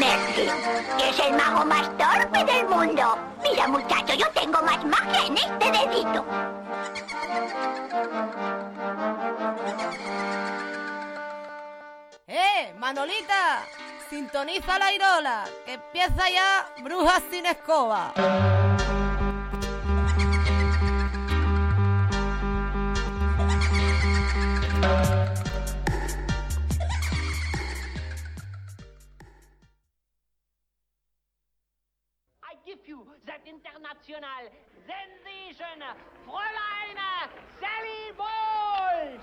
Merlin, que es el mago más torpe del mundo. Mira, muchacho, yo tengo más magia en este dedito. Manolita, sintoniza la Irola, que empieza ya Brujas sin Escoba. I give you that international sensation, Fräulein Sally Bowles!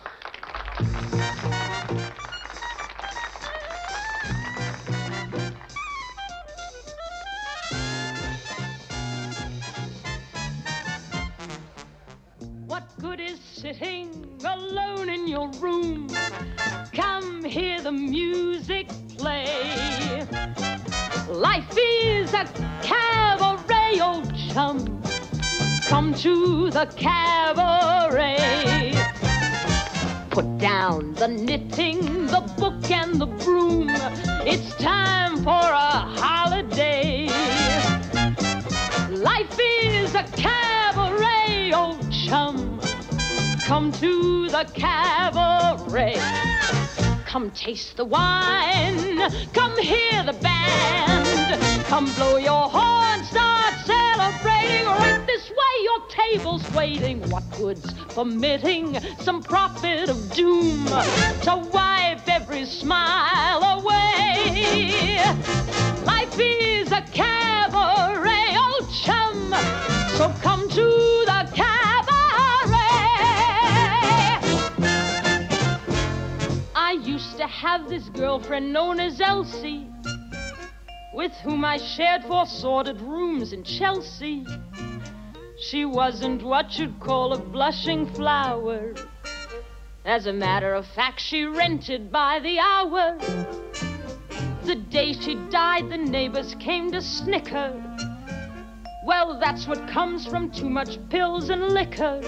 What good is sitting alone in your room? Come hear the music play. Life is a cabaret, old chum. Come to the cabaret. Put down the knitting, the book and the broom. It's time for a holiday. Life is a cabaret, old chum. Come to the cabaret. Come taste the wine, come hear the band. Come blow your horn, start celebrating. Right this way, your table's waiting. What good's permitting some prophet of doom to wipe every smile away? Life is a cabaret, old chum, so come to the cabaret. I used to have this girlfriend known as Elsie, with whom I shared 4 sordid rooms in Chelsea. She wasn't what you'd call a blushing flower. As a matter of fact, she rented by the hour. The day she died, the neighbors came to snicker. Well, that's what comes from too much pills and liquor.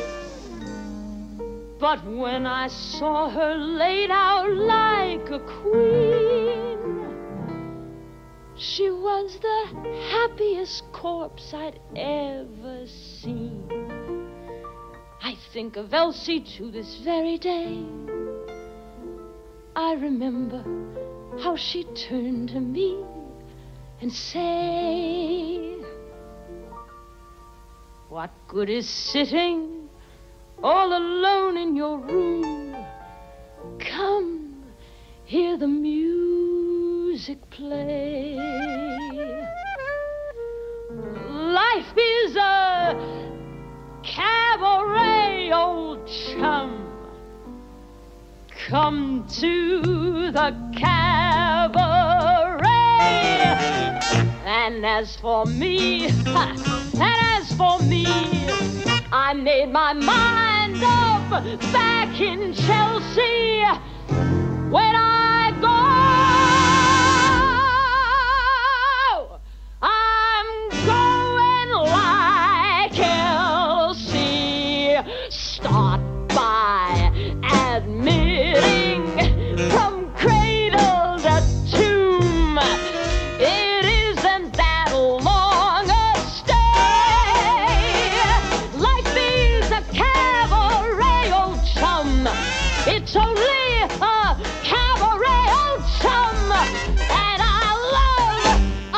But when I saw her laid out like a queen, she was the happiest corpse I'd ever seen. I think of Elsie to this very day. I remember how she turned to me and say, what good is sitting all alone in your room? Come, hear the music play. Life is a cabaret, old chum. Come to the cabaret. And as for me, I made my mind up back in Chelsea. When I go, I'm going like Elsie. Start by admitting from cradle to tomb, it isn't that long a stay. Life is a cabaret, old chum. It's only a cabaret, old chum. And I love a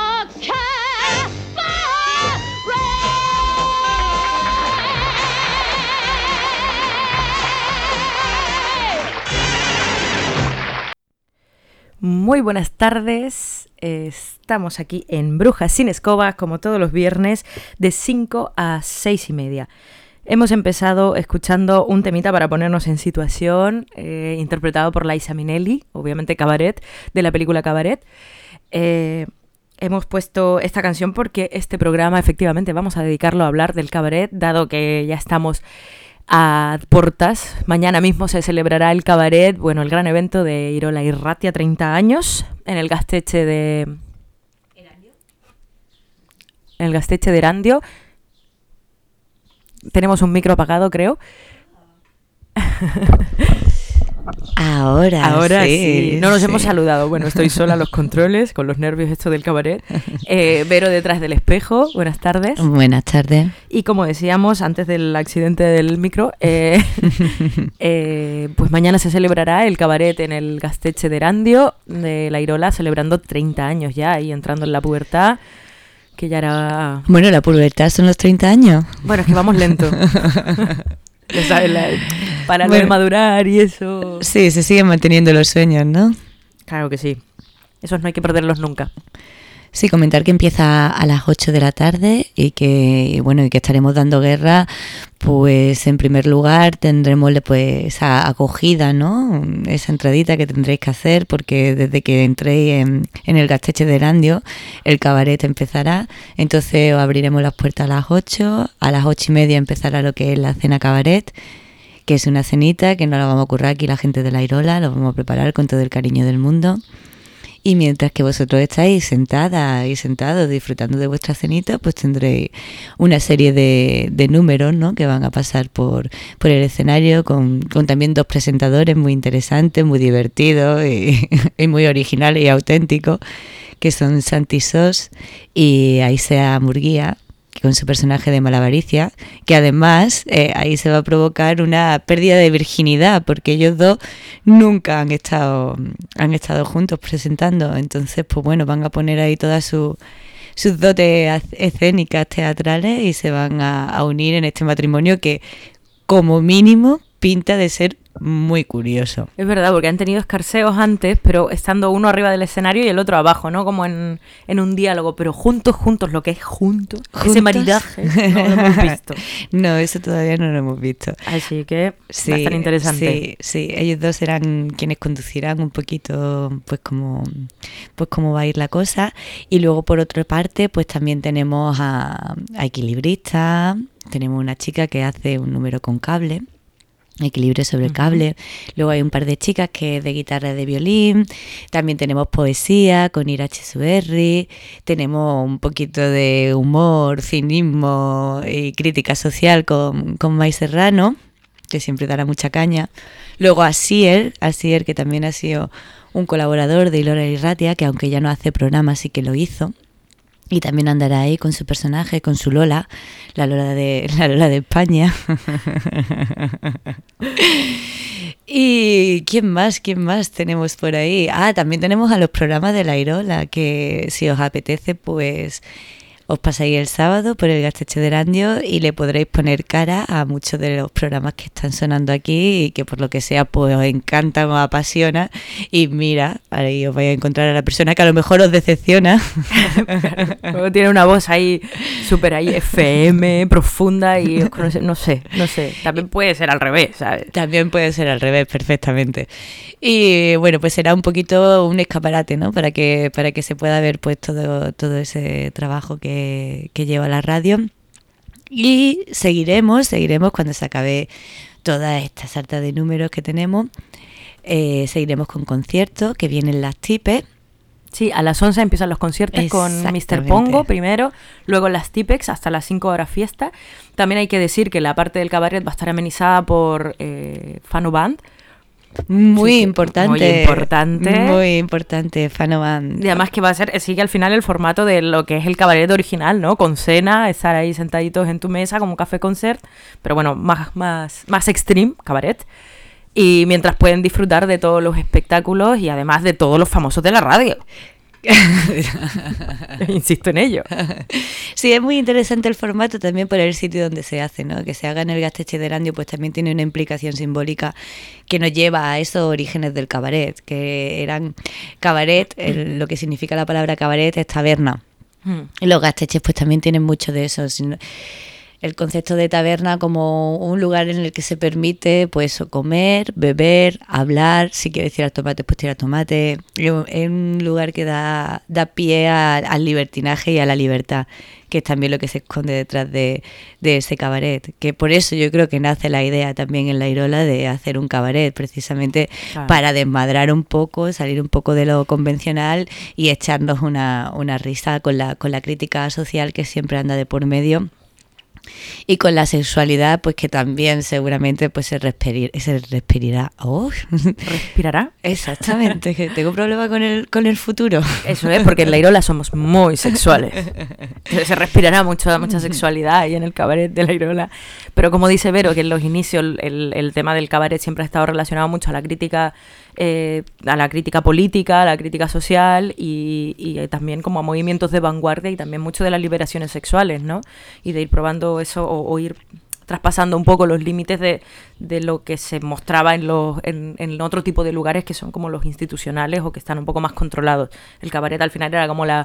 cabaret. Muy buenas tardes, estamos aquí en Brujas sin Escoba, como todos los viernes, de 5 a 6 y media. Hemos empezado escuchando un temita para ponernos en situación, interpretado por Liza Minnelli, obviamente Cabaret, de la película Cabaret. Hemos puesto esta canción porque este programa efectivamente vamos a dedicarlo a hablar del cabaret, dado que ya estamos a portas. Mañana mismo se celebrará el cabaret, bueno, el gran evento de Irola Irratia, 30 años, en el Gaztetxe de... En el Gaztetxe de Erandio. Tenemos un micro apagado, creo. Ahora sí. No nos hemos saludado. Bueno, estoy sola a los controles, con los nervios esto del cabaret. Vero detrás del espejo. Buenas tardes. Buenas tardes. Y como decíamos antes del accidente del micro, pues mañana se celebrará el cabaret en el Gaztetxe de Erandio de La Irola, celebrando 30 años ya y entrando en la pubertad, que ya era... Bueno, la pubertad son los 30 años. Bueno, es que vamos lento. Ya sabes, para lo de madurar y eso. Sí, se siguen manteniendo los sueños, ¿no? Claro que sí. Esos no hay que perderlos nunca. Sí, comentar que empieza a las 8 de la tarde y que estaremos dando guerra. Pues en primer lugar tendremos pues esa acogida, ¿no? Esa entradita que tendréis que hacer, porque desde que entréis en el Gaztetxe de Erandio el cabaret empezará. Entonces os abriremos las puertas a las 8, a las 8:30 empezará lo que es la cena cabaret, que es una cenita que no la vamos a currar aquí la gente de La Irola, lo vamos a preparar con todo el cariño del mundo. Y mientras que vosotros estáis sentadas y sentados disfrutando de vuestra cenita, pues tendréis una serie de números, ¿no?, que van a pasar por el escenario con también dos presentadores muy interesantes, muy divertidos y muy originales y auténticos, que son Santi Sos y Aisea Murguía, con su personaje de Malavaricia, que además ahí se va a provocar una pérdida de virginidad, porque ellos dos nunca han estado juntos presentando. Entonces, pues bueno, van a poner ahí todas sus dotes escénicas, teatrales, y se van a unir en este matrimonio que, como mínimo, pinta de ser muy curioso. Es verdad, porque han tenido escarceos antes, pero estando uno arriba del escenario y el otro abajo, ¿no? Como en un diálogo, pero juntos, lo que es juntos, ese maridaje, no lo hemos visto. No, eso todavía no lo hemos visto. Así que va a estar interesante. Sí, ellos dos serán quienes conducirán un poquito pues cómo va a ir la cosa. Y luego, por otra parte, pues también tenemos a equilibristas, tenemos una chica que hace un número con cable, equilibrio sobre el cable. Luego hay un par de chicas que es de guitarra y de violín. También tenemos poesía con Irache Suerri. Tenemos un poquito de humor, cinismo y crítica social con Mai Serrano, que siempre dará mucha caña. Luego Asier, que también ha sido un colaborador de Ilora Irratia, que aunque ya no hace programa, sí que lo hizo. Y también andará ahí con su personaje, con su Lola, la Lola de España. ¿Y quién más tenemos por ahí? También tenemos a los programas de La Irola, que si os apetece, pues os pasáis el sábado por el Gaztetxe de Erandio y le podréis poner cara a muchos de los programas que están sonando aquí y que por lo que sea pues os encantan, os apasiona, y mira, ahí os vais a encontrar a la persona que a lo mejor os decepciona. Luego tiene una voz ahí súper ahí FM, profunda, y os conoce, no sé, también puede ser al revés, ¿sabes? También puede ser al revés, perfectamente. Y bueno, pues será un poquito un escaparate, ¿no? Para que se pueda ver pues todo ese trabajo que lleva la radio. Y seguiremos cuando se acabe toda esta sarta de números que tenemos. Seguiremos con conciertos, que vienen las tipes. Sí, a las 11 empiezan los conciertos con Mr. Pongo primero, luego las Tipex hasta las 5 horas fiesta. También hay que decir que la parte del cabaret va a estar amenizada por Fano Band. Muy importante, Fano Band. Y además que va a ser, sigue al final el formato de lo que es el cabaret original, ¿no? Con cena, estar ahí sentaditos en tu mesa como un café concert, pero bueno, más extreme, cabaret. Y mientras pueden disfrutar de todos los espectáculos y además de todos los famosos de la radio. Insisto en ello. Sí, es muy interesante el formato también por el sitio donde se hace, ¿no? Que se haga en el Gaztetxe de Erandio, pues también tiene una implicación simbólica que nos lleva a esos orígenes del cabaret, que eran cabaret, lo que significa la palabra cabaret es taberna. Y los Gaztetxes pues también tienen mucho de eso. El concepto de taberna como un lugar en el que se permite pues comer, beber, hablar, si quieres tirar tomate, pues tirar tomate. Es un lugar que da pie al libertinaje y a la libertad, que es también lo que se esconde detrás de ese cabaret. Que por eso yo creo que nace la idea también en La Irola de hacer un cabaret, precisamente para desmadrar un poco, salir un poco de lo convencional y echarnos una risa con la crítica social que siempre anda de por medio. Y con la sexualidad, pues que también seguramente pues se respirará. Oh. ¿Respirará? Exactamente, que tengo problema con el futuro. Eso es, porque en la Irola somos muy sexuales. Se respirará mucha sexualidad ahí en el cabaret de la Irola. Pero como dice Vero, que en los inicios el tema del cabaret siempre ha estado relacionado mucho a la crítica política, a la crítica social y también como a movimientos de vanguardia y también mucho de las liberaciones sexuales, ¿no? Y de ir probando eso o ir traspasando un poco los límites de lo que se mostraba en otro tipo de lugares que son como los institucionales o que están un poco más controlados. El cabaret al final era como la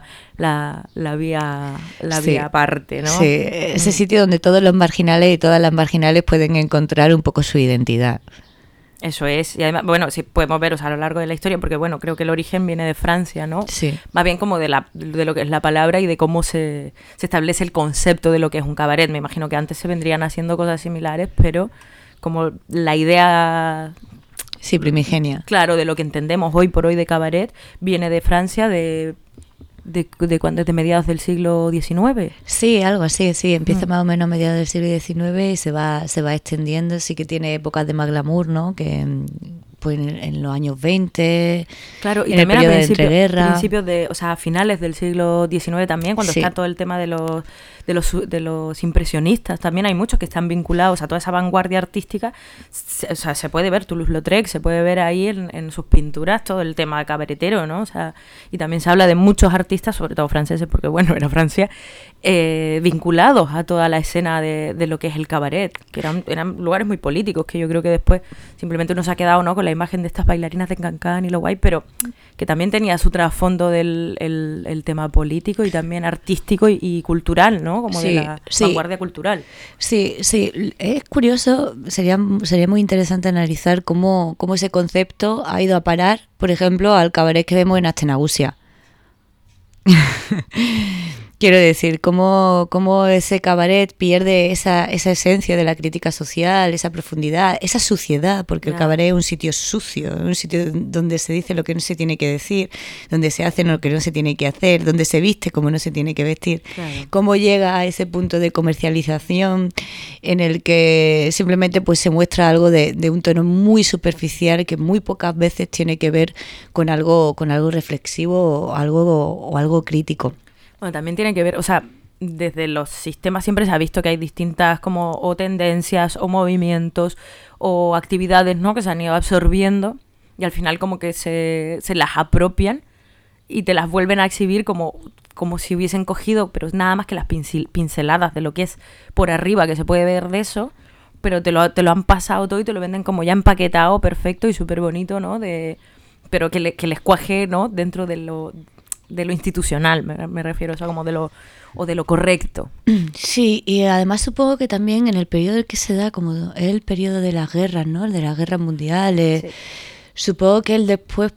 vía aparte, ¿no? Sí, ese sitio donde todos los marginales y todas las marginales pueden encontrar un poco su identidad. Eso es, y además, bueno, sí podemos veros a lo largo de la historia, porque bueno, creo que el origen viene de Francia, ¿no? Sí. Más bien como de lo que es la palabra y de cómo se establece el concepto de lo que es un cabaret. Me imagino que antes se vendrían haciendo cosas similares, pero como la idea... Sí, primigenia. Claro, de lo que entendemos hoy por hoy de cabaret, viene de Francia, de cuando, desde mediados del siglo XIX. Sí, algo así, sí, empieza más o menos a mediados del siglo XIX y se va extendiendo, sí que tiene épocas de más glamour, ¿no? Que pues en los años 20, claro, y en el también periodo de entreguerra. Principios de, o sea, a finales del siglo XIX también, cuando Sí. está todo el tema de los impresionistas, también hay muchos que están vinculados a toda esa vanguardia artística. O sea, se puede ver Toulouse-Lautrec, se puede ver ahí en sus pinturas todo el tema cabaretero, ¿no? O sea, y también se habla de muchos artistas, sobre todo franceses, porque bueno, era Francia, vinculados a toda la escena de lo que es el cabaret, que eran lugares muy políticos, que yo creo que después simplemente uno se ha quedado, ¿no?, con la imagen de estas bailarinas de Cancán y lo guay, pero que también tenía su trasfondo del el tema político y también artístico y cultural, ¿no? Como Sí, de la sí. vanguardia cultural. Sí, sí, es curioso, sería muy interesante analizar cómo ese concepto ha ido a parar, por ejemplo, al cabaret que vemos en Astenagusia. Quiero decir, cómo ese cabaret pierde esa esencia de la crítica social, esa profundidad, esa suciedad, porque el cabaret es un sitio sucio, un sitio donde se dice lo que no se tiene que decir, donde se hace lo que no se tiene que hacer, donde se viste como no se tiene que vestir. Claro. Cómo llega a ese punto de comercialización en el que simplemente pues se muestra algo de un tono muy superficial que muy pocas veces tiene que ver con algo reflexivo o algo crítico. Bueno, también tiene que ver, o sea, desde los sistemas siempre se ha visto que hay distintas como o tendencias o movimientos o actividades, ¿no?, que se han ido absorbiendo y al final como que se las apropian y te las vuelven a exhibir como si hubiesen cogido, pero nada más que las pinceladas de lo que es por arriba que se puede ver de eso, pero te lo han pasado todo y te lo venden como ya empaquetado, perfecto y súper bonito, ¿no? Pero que les cuaje, ¿no?, dentro de lo institucional, me refiero, o sea, como de lo correcto. Sí, y además supongo que también en el periodo en que se da, como es el periodo de las guerras, ¿no?, el de las guerras mundiales, sí. Supongo que el después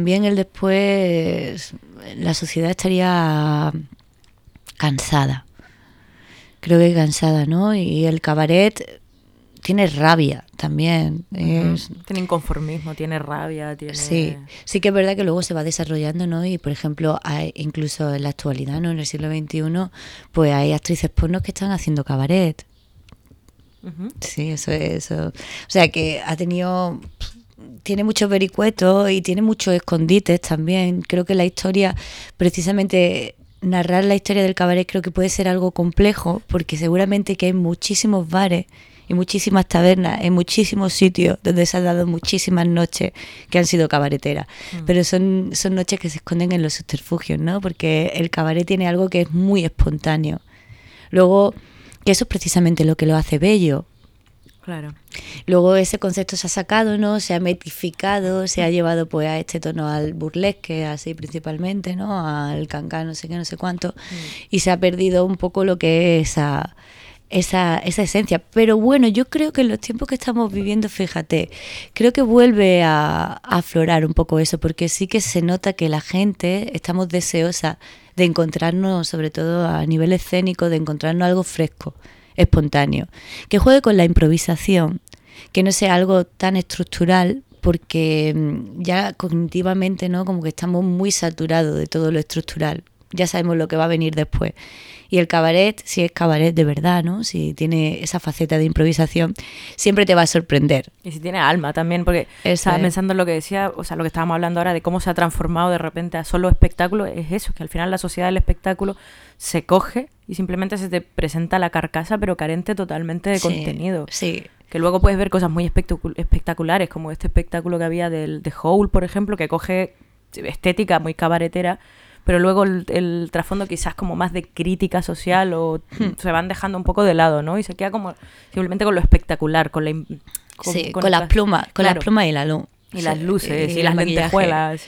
la sociedad estaría cansada, creo que cansada, ¿no? Y el cabaret tiene rabia también. Tiene inconformismo, tiene rabia, tiene... Sí que es verdad que luego se va desarrollando, ¿no? Y, por ejemplo, incluso en la actualidad, ¿no?, en el siglo XXI, pues hay actrices porno que están haciendo cabaret. Uh-huh. Sí, eso. O sea, que tiene muchos vericuetos y tiene muchos escondites también. Creo que la historia, precisamente... narrar la historia del cabaret creo que puede ser algo complejo, porque seguramente que hay muchísimos bares y muchísimas tabernas en muchísimos sitios donde se han dado muchísimas noches que han sido cabareteras, pero son noches que se esconden en los subterfugios, ¿no? Porque el cabaret tiene algo que es muy espontáneo. Luego, que eso es precisamente lo que lo hace bello. Claro. Luego ese concepto se ha sacado, ¿no? Se ha metificado, se ha llevado pues a este tono al burlesque, así principalmente, ¿no? Al cancán, no sé qué, no sé cuánto, y se ha perdido un poco lo que es esa esencia. Pero bueno, yo creo que en los tiempos que estamos viviendo, fíjate, creo que vuelve a aflorar un poco eso, porque sí que se nota que la gente estamos deseosa de encontrarnos, sobre todo a nivel escénico, de encontrarnos algo fresco, espontáneo, que juegue con la improvisación, que no sea algo tan estructural, porque ya cognitivamente, ¿no?, como que estamos muy saturados de todo lo estructural. ya sabemos lo que va a venir después. Y el cabaret, si es cabaret de verdad, ¿no? Si tiene esa faceta de improvisación, siempre te va a sorprender. Y si tiene alma también, porque estaba pensando en lo que decía, o sea, lo que estábamos hablando ahora de cómo se ha transformado de repente a solo espectáculo, es eso, que al final la sociedad del espectáculo se coge y simplemente se te presenta la carcasa, pero carente totalmente de contenido. Sí. Que luego puedes ver cosas muy espectaculares, como este espectáculo que había de Howl, por ejemplo, que coge estética muy cabaretera, pero luego el trasfondo quizás como más de crítica social o se van dejando un poco de lado, ¿no? Y se queda como simplemente con lo espectacular, con las plumas, con las plumas y la luz. Y las luces, y las lentejuelas.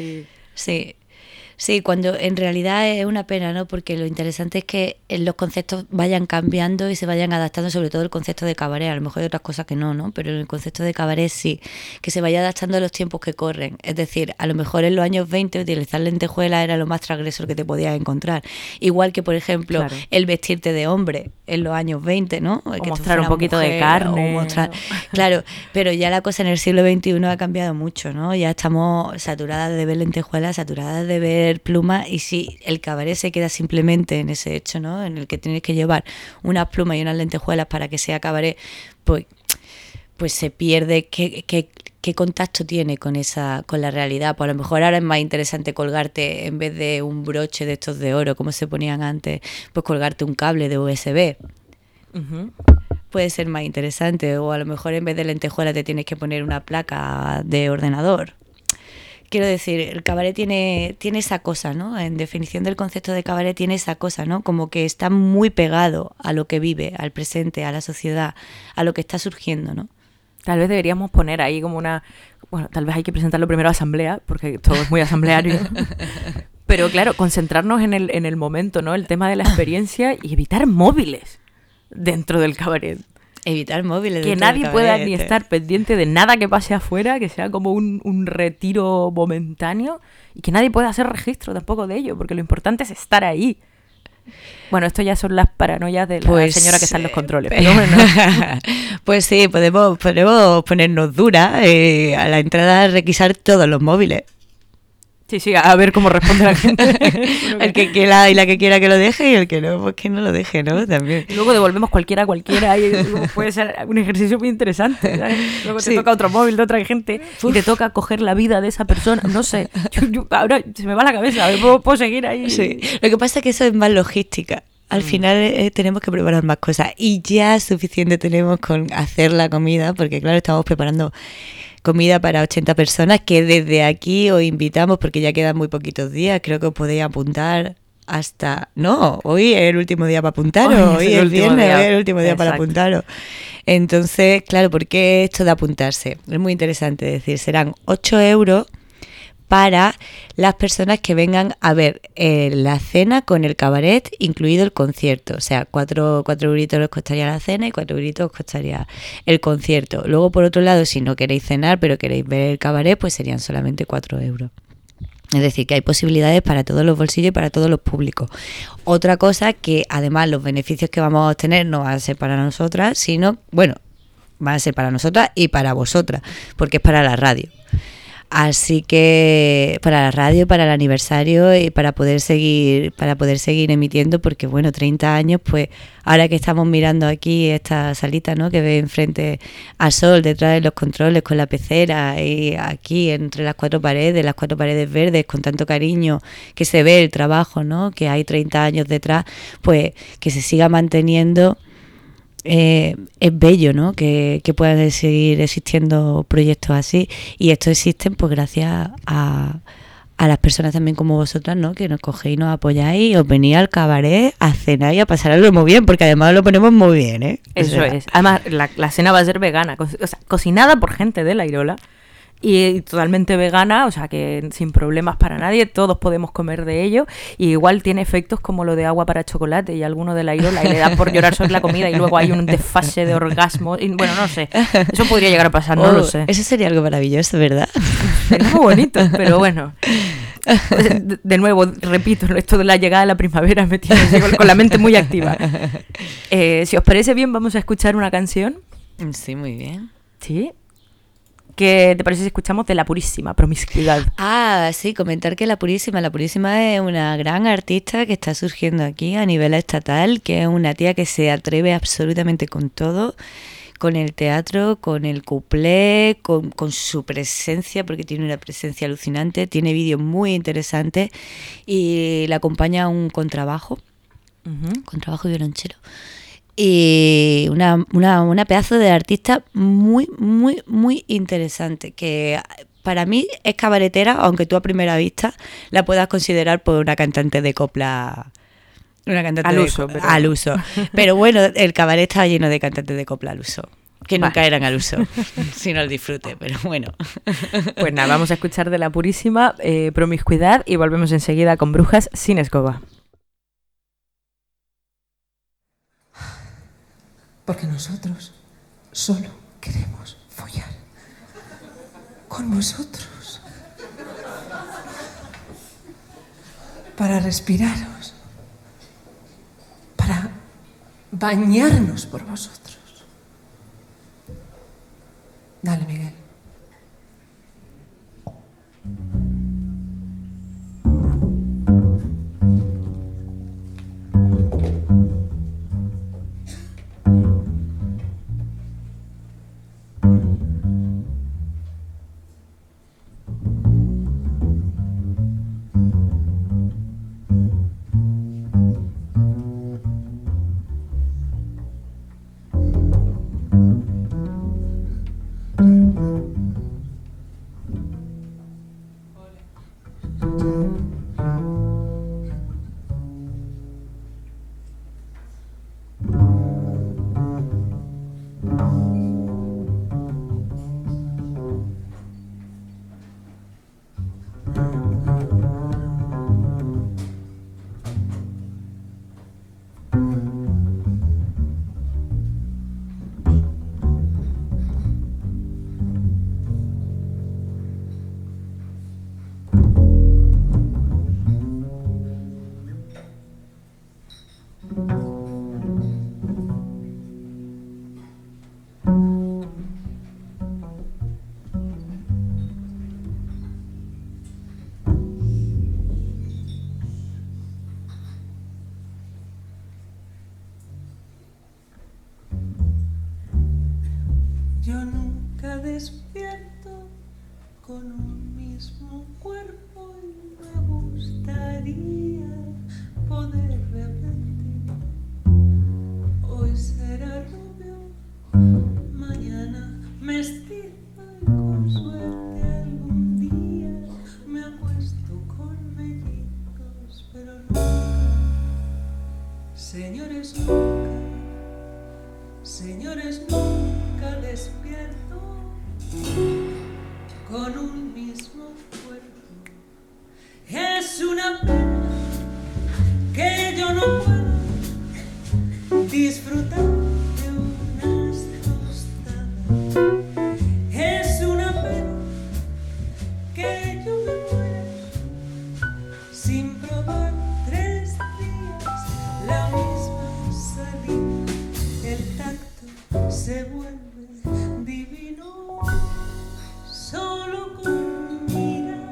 Sí, cuando en realidad es una pena, ¿no? Porque lo interesante es que los conceptos vayan cambiando y se vayan adaptando, sobre todo el concepto de cabaret. A lo mejor hay otras cosas que no, pero el concepto de cabaret sí, que se vaya adaptando a los tiempos que corren. Es decir, a lo mejor en los años 20 utilizar lentejuelas era lo más transgresor que te podías encontrar. Igual que, por ejemplo, el vestirte de hombre en los años 20, ¿no? O que mostrar un poquito de carne. Claro, pero ya la cosa en el siglo XXI ha cambiado mucho, ¿no? Ya estamos saturadas de ver lentejuelas, saturadas de ver plumas, y si el cabaret se queda simplemente en ese hecho, ¿no? En el que tienes que llevar unas plumas y unas lentejuelas para que sea cabaret, pues se pierde qué contacto tiene con la realidad. Pues a lo mejor ahora es más interesante colgarte, en vez de un broche de estos de oro como se ponían antes, pues colgarte un cable de USB. Uh-huh. Puede ser más interesante, o a lo mejor en vez de lentejuelas te tienes que poner una placa de ordenador. Quiero decir, el cabaret tiene esa cosa, ¿no? En definición del concepto de cabaret tiene esa cosa, ¿no? Como que está muy pegado a lo que vive, al presente, a la sociedad, a lo que está surgiendo, ¿no? Tal vez deberíamos poner ahí como tal vez hay que presentarlo primero a asamblea, porque todo es muy asambleario. Pero claro, concentrarnos en el momento, ¿no? El tema de la experiencia y evitar móviles dentro del cabaret. Evitar móviles. Que nadie pueda ni estar pendiente de nada que pase afuera, que sea como un retiro momentáneo, y que nadie pueda hacer registro tampoco de ello, porque lo importante es estar ahí. Bueno, esto ya son las paranoias de la señora que está en los controles. Pero bueno. Pues sí, podemos ponernos duras a la entrada, requisar todos los móviles. Sí, a ver cómo responde la gente. El que quiera y la que quiera que lo deje, y el que no, pues que no lo deje, ¿no? También. Y luego devolvemos cualquiera, y puede ser un ejercicio muy interesante, ¿sabes? Luego te toca otro móvil de otra gente y te toca coger la vida de esa persona. No sé, yo ahora se me va la cabeza, puedo seguir ahí. Sí, lo que pasa es que eso es más logística. Al final tenemos que preparar más cosas, y ya suficiente tenemos con hacer la comida, porque claro, estamos preparando comida para 80 personas, que desde aquí os invitamos, porque ya quedan muy poquitos días. Creo que os podéis apuntar hasta... No, hoy es el último día para apuntaros, hoy es el viernes, hoy es el último día para apuntaros. Entonces, claro, ¿por qué esto de apuntarse? Es muy interesante, decir, serán 8 euros para las personas que vengan a ver la cena con el cabaret, incluido el concierto. O sea, 4 euritos os costaría la cena y 4 euritos os costaría el concierto. Luego, por otro lado, si no queréis cenar pero queréis ver el cabaret, pues serían solamente 4 euros. Es decir, que hay posibilidades para todos los bolsillos y para todos los públicos. Otra cosa, que además los beneficios que vamos a obtener no van a ser para nosotras, sino, bueno, van a ser para nosotras y para vosotras, porque es para la radio. Así que para la radio, para el aniversario y para poder seguir emitiendo, porque bueno, 30 años, pues ahora que estamos mirando aquí esta salita, ¿no? Que ve enfrente a Sol, detrás de los controles, con la pecera, y aquí entre las 4 paredes verdes, con tanto cariño que se ve el trabajo, ¿no? Que hay 30 años detrás, pues que se siga manteniendo. Es bello, ¿no? Que puedan seguir existiendo proyectos así, y estos existen pues gracias a las personas también como vosotras, ¿no? Que nos cogéis, nos apoyáis, os venís al cabaret a cenar y a pasarlo muy bien, porque además lo ponemos muy bien, ¿eh? Eso es. Además la cena va a ser vegana, o sea, cocinada por gente de La Irola. Y totalmente vegana, o sea que sin problemas para nadie, todos podemos comer de ello, y igual tiene efectos como lo de agua para chocolate y alguno de La Irola y le da por llorar sobre la comida y luego hay un desfase de orgasmo, y bueno, no sé, eso podría llegar a pasar, no lo sé. Eso sería algo maravilloso, ¿verdad? Sería muy bonito, pero bueno. De nuevo, repito, esto de la llegada de la primavera me tiene con la mente muy activa. Si os parece bien, vamos a escuchar una canción. Sí, muy bien. Sí. ¿qué te parece si escuchamos de La Purísima, Promiscuidad? Ah, sí, comentar que La Purísima es una gran artista que está surgiendo aquí a nivel estatal, que es una tía que se atreve absolutamente con todo, con el teatro, con el cuplé, con su presencia, porque tiene una presencia alucinante, tiene vídeos muy interesantes y la acompaña un contrabajo, contrabajo y violonchelo. Y una pedazo de artista muy, muy, muy interesante, que para mí es cabaretera, aunque tú a primera vista la puedas considerar por una cantante de copla. Una cantante al uso. Pero bueno, el cabaret está lleno de cantantes de copla al uso, que nunca eran al uso, sino al disfrute, pero bueno. Pues nada, vamos a escuchar de La Purísima, Promiscuidad, y volvemos enseguida con Brujas sin Escoba. Porque nosotros solo queremos follar con vosotros. Para respiraros. Para bañarnos por vosotros. Dale, Miguel. Yo nunca despierto con un mismo cuerpo y me gustaría poder repetir. Hoy será rubio, mañana mestizo y con suerte algún día me acuesto con mellizos, pero nunca, señores, nunca despierto con un mismo cuerpo. Es una pena que yo no pueda disfrutar de unas tostadas. Es una pena que yo me muera sin probar 3 días la misma salida. El tacto se vuelve divino solo con mirar.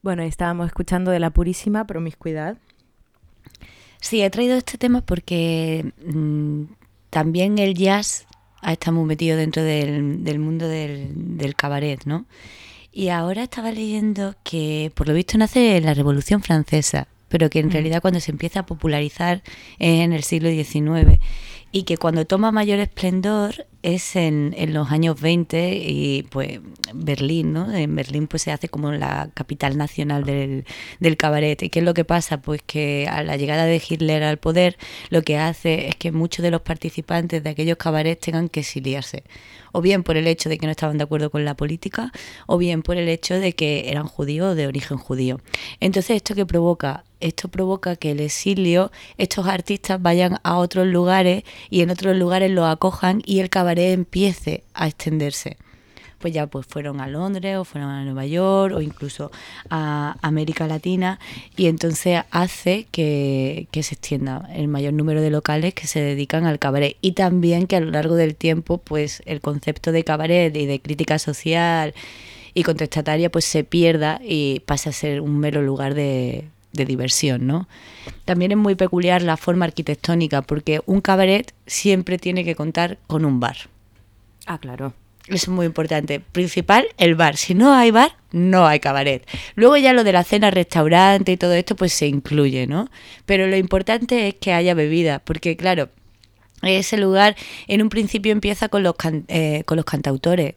Bueno, estábamos escuchando de la purísima promiscuidad. Sí, he traído este tema porque también el jazz está muy metido dentro del mundo del cabaret, ¿no? Y ahora estaba leyendo que por lo visto nace en la Revolución Francesa, pero que en realidad cuando se empieza a popularizar es en el siglo XIX y que cuando toma mayor esplendor es en los años 20 y pues Berlín, ¿no? En Berlín pues se hace como la capital nacional del cabaret. ¿Y qué es lo que pasa? Pues que a la llegada de Hitler al poder lo que hace es que muchos de los participantes de aquellos cabarets tengan que exiliarse. O bien por el hecho de que no estaban de acuerdo con la política, o bien por el hecho de que eran judíos o de origen judío. Entonces, ¿esto qué provoca? Esto provoca que el exilio, estos artistas vayan a otros lugares y en otros lugares los acojan y el cabaret empiece a extenderse. Pues ya pues fueron a Londres o fueron a Nueva York o incluso a América Latina y entonces hace que se extienda el mayor número de locales que se dedican al cabaret y también que a lo largo del tiempo pues el concepto de cabaret y de crítica social y contestataria pues se pierda y pase a ser un mero lugar de diversión, ¿no? También es muy peculiar la forma arquitectónica porque un cabaret siempre tiene que contar con un bar. Ah, claro. Eso es muy importante. Principal, el bar. Si no hay bar, no hay cabaret. Luego ya lo de la cena, restaurante y todo esto, pues se incluye, ¿no? Pero lo importante es que haya bebida, porque claro, ese lugar en un principio empieza con los cantautores.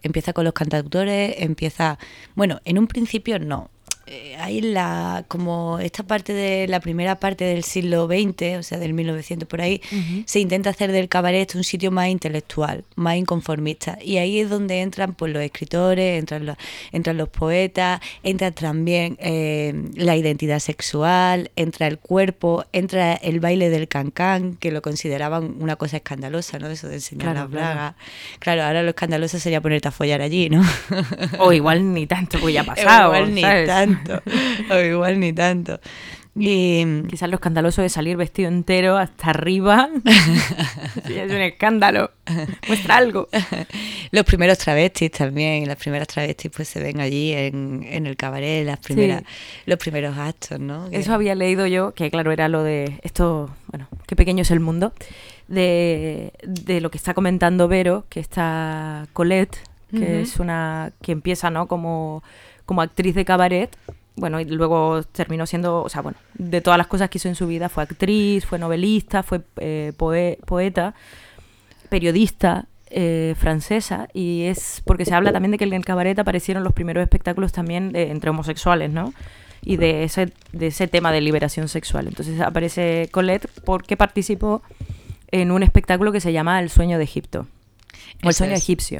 Bueno, en un principio no. Ahí como esta parte de la primera parte del siglo XX, o sea, del 1900 por ahí, se intenta hacer del cabaret un sitio más intelectual, más inconformista. Y ahí es donde entran pues los escritores, entran los poetas, entra también la identidad sexual, entra el cuerpo, entra el baile del cancán, que lo consideraban una cosa escandalosa, ¿no? Eso de enseñar las bragas. Claro, ahora lo escandaloso sería ponerte a follar allí, ¿no? O igual ni tanto, pues ya ha pasado, igual ni ¿sabes? tanto. O igual ni tanto. Y quizás lo escandaloso de salir vestido entero hasta arriba sí, es un escándalo. Muestra algo. Los primeros travestis también, las primeras travestis pues se ven allí en el cabaret, los primeros actos, ¿no? Eso había leído yo, que claro, era lo de esto, bueno, qué pequeño es el mundo, de lo que está comentando Vero, que está Colette, que es una que empieza, ¿no? como actriz de cabaret, bueno, y luego terminó siendo, o sea, bueno, de todas las cosas que hizo en su vida, fue actriz, fue novelista, fue poeta, periodista francesa, y es porque se habla también de que en el cabaret aparecieron los primeros espectáculos también entre homosexuales, ¿no? Y de ese tema de liberación sexual. Entonces aparece Colette porque participó en un espectáculo que se llama El sueño de Egipto, o El sueño egipcio.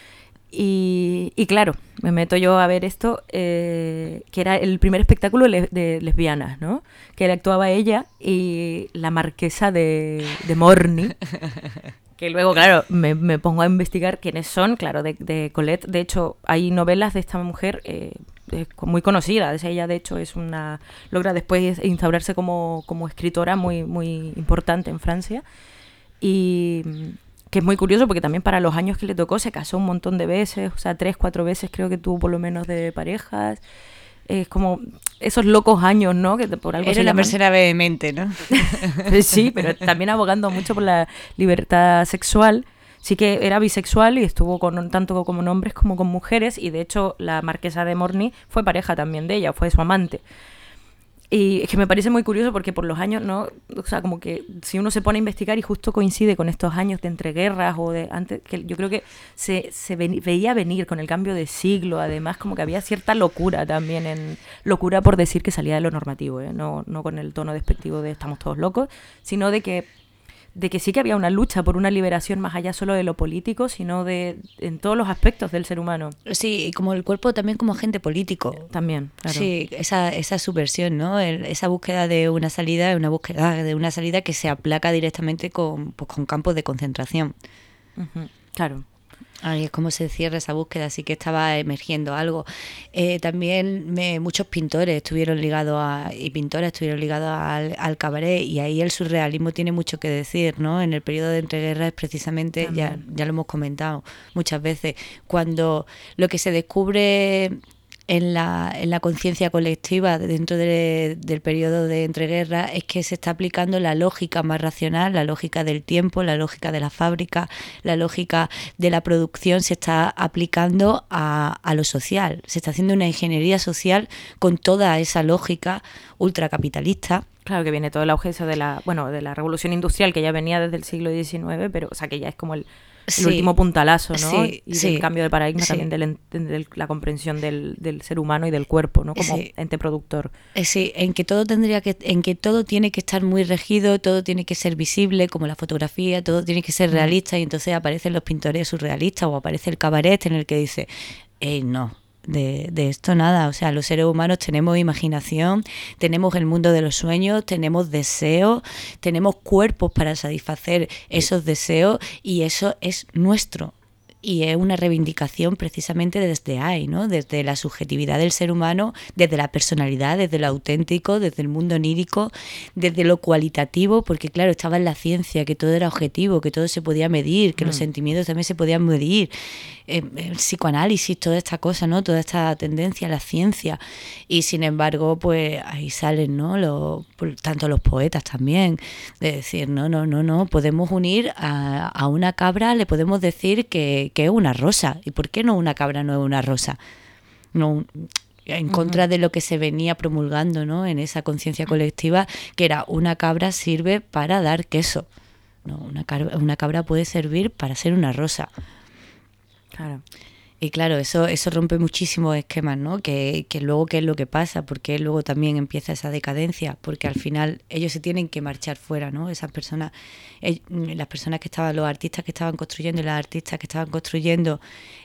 Y claro, me meto yo a ver esto, que era el primer espectáculo de lesbianas, ¿no? Que actuaba ella y la marquesa de Morny, que luego, claro, me pongo a investigar quiénes son, claro, de Colette. De hecho, hay novelas de esta mujer muy conocida. Ella, de hecho, logra después instaurarse como escritora muy, muy importante en Francia. Y que es muy curioso porque también para los años que le tocó se casó un montón de veces, o sea, 3, 4 veces creo que tuvo por lo menos de parejas. Es como esos locos años, ¿no? Que por algo era una persona vehemente, ¿no? Sí, pero también abogando mucho por la libertad sexual. Sí que era bisexual y estuvo tanto con hombres como con mujeres, y de hecho la marquesa de Morny fue pareja también de ella, fue su amante. Y es que me parece muy curioso porque por los años, ¿no? O sea, como que si uno se pone a investigar y justo coincide con estos años de entreguerras o de antes, que yo creo que se veía venir con el cambio de siglo, además como que había cierta locura también, locura por decir que salía de lo normativo, ¿eh? No con el tono despectivo de estamos todos locos, sino de que sí que había una lucha por una liberación más allá solo de lo político, sino en todos los aspectos del ser humano. Sí, y como el cuerpo también como agente político. También, claro. Sí, esa subversión, ¿no? Esa búsqueda de una salida, que se aplaca directamente con campos de concentración. Uh-huh. Claro. Ahí es como se cierra esa búsqueda, así que estaba emergiendo algo. También muchos pintores estuvieron ligados al cabaret, y ahí el surrealismo tiene mucho que decir, ¿no? En el periodo de entreguerras precisamente, ya lo hemos comentado muchas veces, cuando lo que se descubre en la conciencia colectiva dentro del periodo de entreguerras es que se está aplicando la lógica más racional, la lógica del tiempo, la lógica de la fábrica, la lógica de la producción, se está aplicando a lo social. Se está haciendo una ingeniería social con toda esa lógica ultracapitalista. Claro, que viene todo el auge eso de la revolución industrial, que ya venía desde el siglo XIX, pero o sea que ya es como el último puntalazo, ¿no? Sí, y del cambio de paradigma también de la comprensión del ser humano y del cuerpo, ¿no? Como ente productor. Sí, en que todo tiene que estar muy regido, todo tiene que ser visible, como la fotografía, todo tiene que ser realista, y entonces aparecen los pintores surrealistas o aparece el cabaret en el que dice, no. De esto nada, o sea, los seres humanos tenemos imaginación, tenemos el mundo de los sueños, tenemos deseos, tenemos cuerpos para satisfacer esos deseos y eso es nuestro. Y es una reivindicación precisamente desde ahí, ¿no? Desde la subjetividad del ser humano, desde la personalidad, desde lo auténtico, desde el mundo onírico, desde lo cualitativo, porque claro, estaba en la ciencia, que todo era objetivo, que todo se podía medir, que los sentimientos también se podían medir, el psicoanálisis, toda esta cosa, ¿no? Toda esta tendencia a la ciencia. Y sin embargo, pues ahí salen, ¿no? Tanto los poetas también, de decir, no, podemos unir a una cabra, le podemos decir que es una rosa. ¿Y por qué no una cabra no es una rosa? No, en contra de lo que se venía promulgando, ¿no? En esa conciencia colectiva, que era una cabra sirve para dar queso. No, una cabra puede servir para ser una rosa. Claro. Y claro, eso rompe muchísimos esquemas, ¿no? Que luego, ¿qué es lo que pasa? Porque luego también empieza esa decadencia, porque al final ellos se tienen que marchar fuera, ¿no? Esas personas, las personas que estaban, los artistas que estaban construyendo y las artistas que estaban construyendo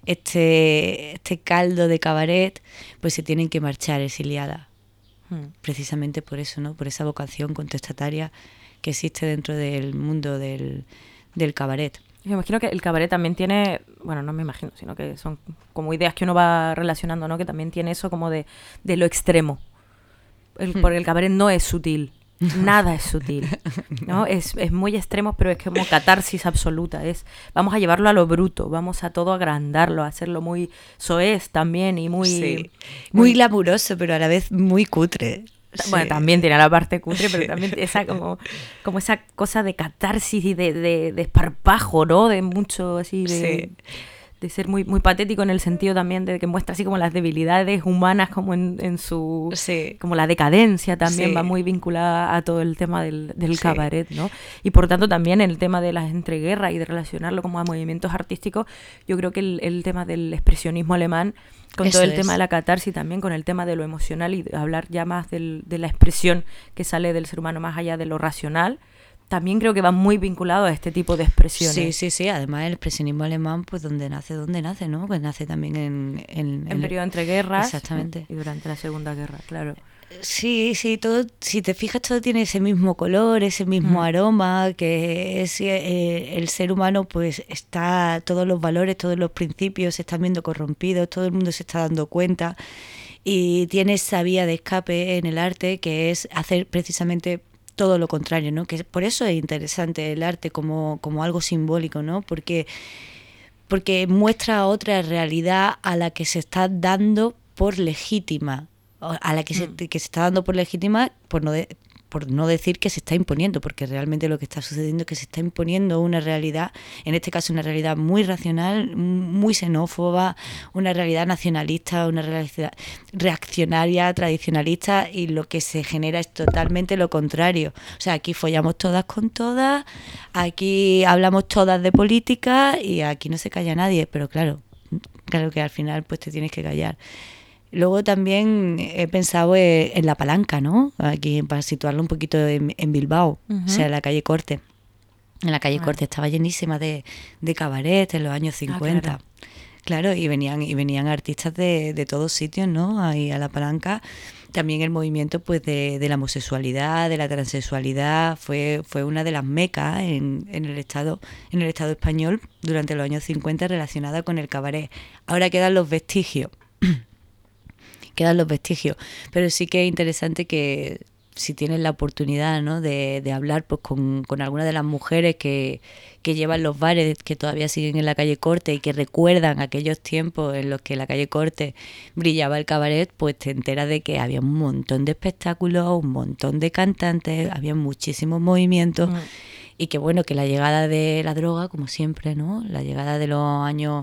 este caldo de cabaret, pues se tienen que marchar exiliadas. Precisamente por eso, ¿no? Por esa vocación contestataria que existe dentro del mundo del cabaret. Me imagino que el cabaret también tiene, bueno, no me imagino, sino que son como ideas que uno va relacionando, ¿no? Que también tiene eso como de lo extremo. Porque el cabaret no es sutil, nada es sutil, ¿no? Es muy extremo, pero es como catarsis absoluta. Vamos a llevarlo a lo bruto, vamos a todo agrandarlo, a hacerlo muy soez también y muy glamuroso, pero a la vez muy cutre. Bueno, también tiene la parte cutre, pero también esa como esa cosa de catarsis y de esparpajo, ¿no? De mucho así de ser muy muy patético en el sentido también de que muestra así como las debilidades humanas como en su como la decadencia también va muy vinculada a todo el tema del cabaret, ¿no? Y por tanto también el tema de las entreguerras y de relacionarlo como a movimientos artísticos, yo creo que el tema del expresionismo alemán con todo el tema de la catarsis, también con el tema de lo emocional y de hablar ya más de la expresión que sale del ser humano más allá de lo racional, también creo que va muy vinculado a este tipo de expresiones. Sí. Además, el expresionismo alemán, pues donde nace, ¿no? Pues nace también en periodo entre guerras. Exactamente. Y durante la Segunda Guerra, claro. Sí, todo, si te fijas, todo tiene ese mismo color, ese mismo aroma, que es el ser humano, pues todos los valores, todos los principios se están viendo corrompidos, todo el mundo se está dando cuenta y tiene esa vía de escape en el arte, que es hacer precisamente todo lo contrario, ¿no? Que por eso es interesante el arte como algo simbólico, ¿no? Porque muestra otra realidad a la que se está dando por legítima, a la que se está dando por legítima, por no decir que se está imponiendo, porque realmente lo que está sucediendo es que se está imponiendo una realidad, en este caso una realidad muy racional, muy xenófoba, una realidad nacionalista, una realidad reaccionaria, tradicionalista, y lo que se genera es totalmente lo contrario. O sea, aquí follamos todas con todas, aquí hablamos todas de política y aquí no se calla nadie, pero claro que al final pues te tienes que callar. Luego también he pensado en La Palanca, ¿no? Aquí para situarlo un poquito en Bilbao, o sea, en la calle Corte. En la calle Corte estaba llenísima de cabaret en los años 50. Claro, y venían artistas de todos sitios, ¿no? Ahí a La Palanca. También el movimiento pues de la homosexualidad, de la transexualidad, fue una de las mecas en el Estado español durante los años 50 relacionada con el cabaret. Ahora quedan los vestigios, pero sí que es interesante que si tienes la oportunidad, ¿no? de hablar pues con algunas de las mujeres que llevan los bares, que todavía siguen en la calle Corte y que recuerdan aquellos tiempos en los que en la calle Corte brillaba el cabaret, pues te enteras de que había un montón de espectáculos, un montón de cantantes, había muchísimos movimientos. Y que bueno, que la llegada de la droga, como siempre, ¿no? La llegada de los años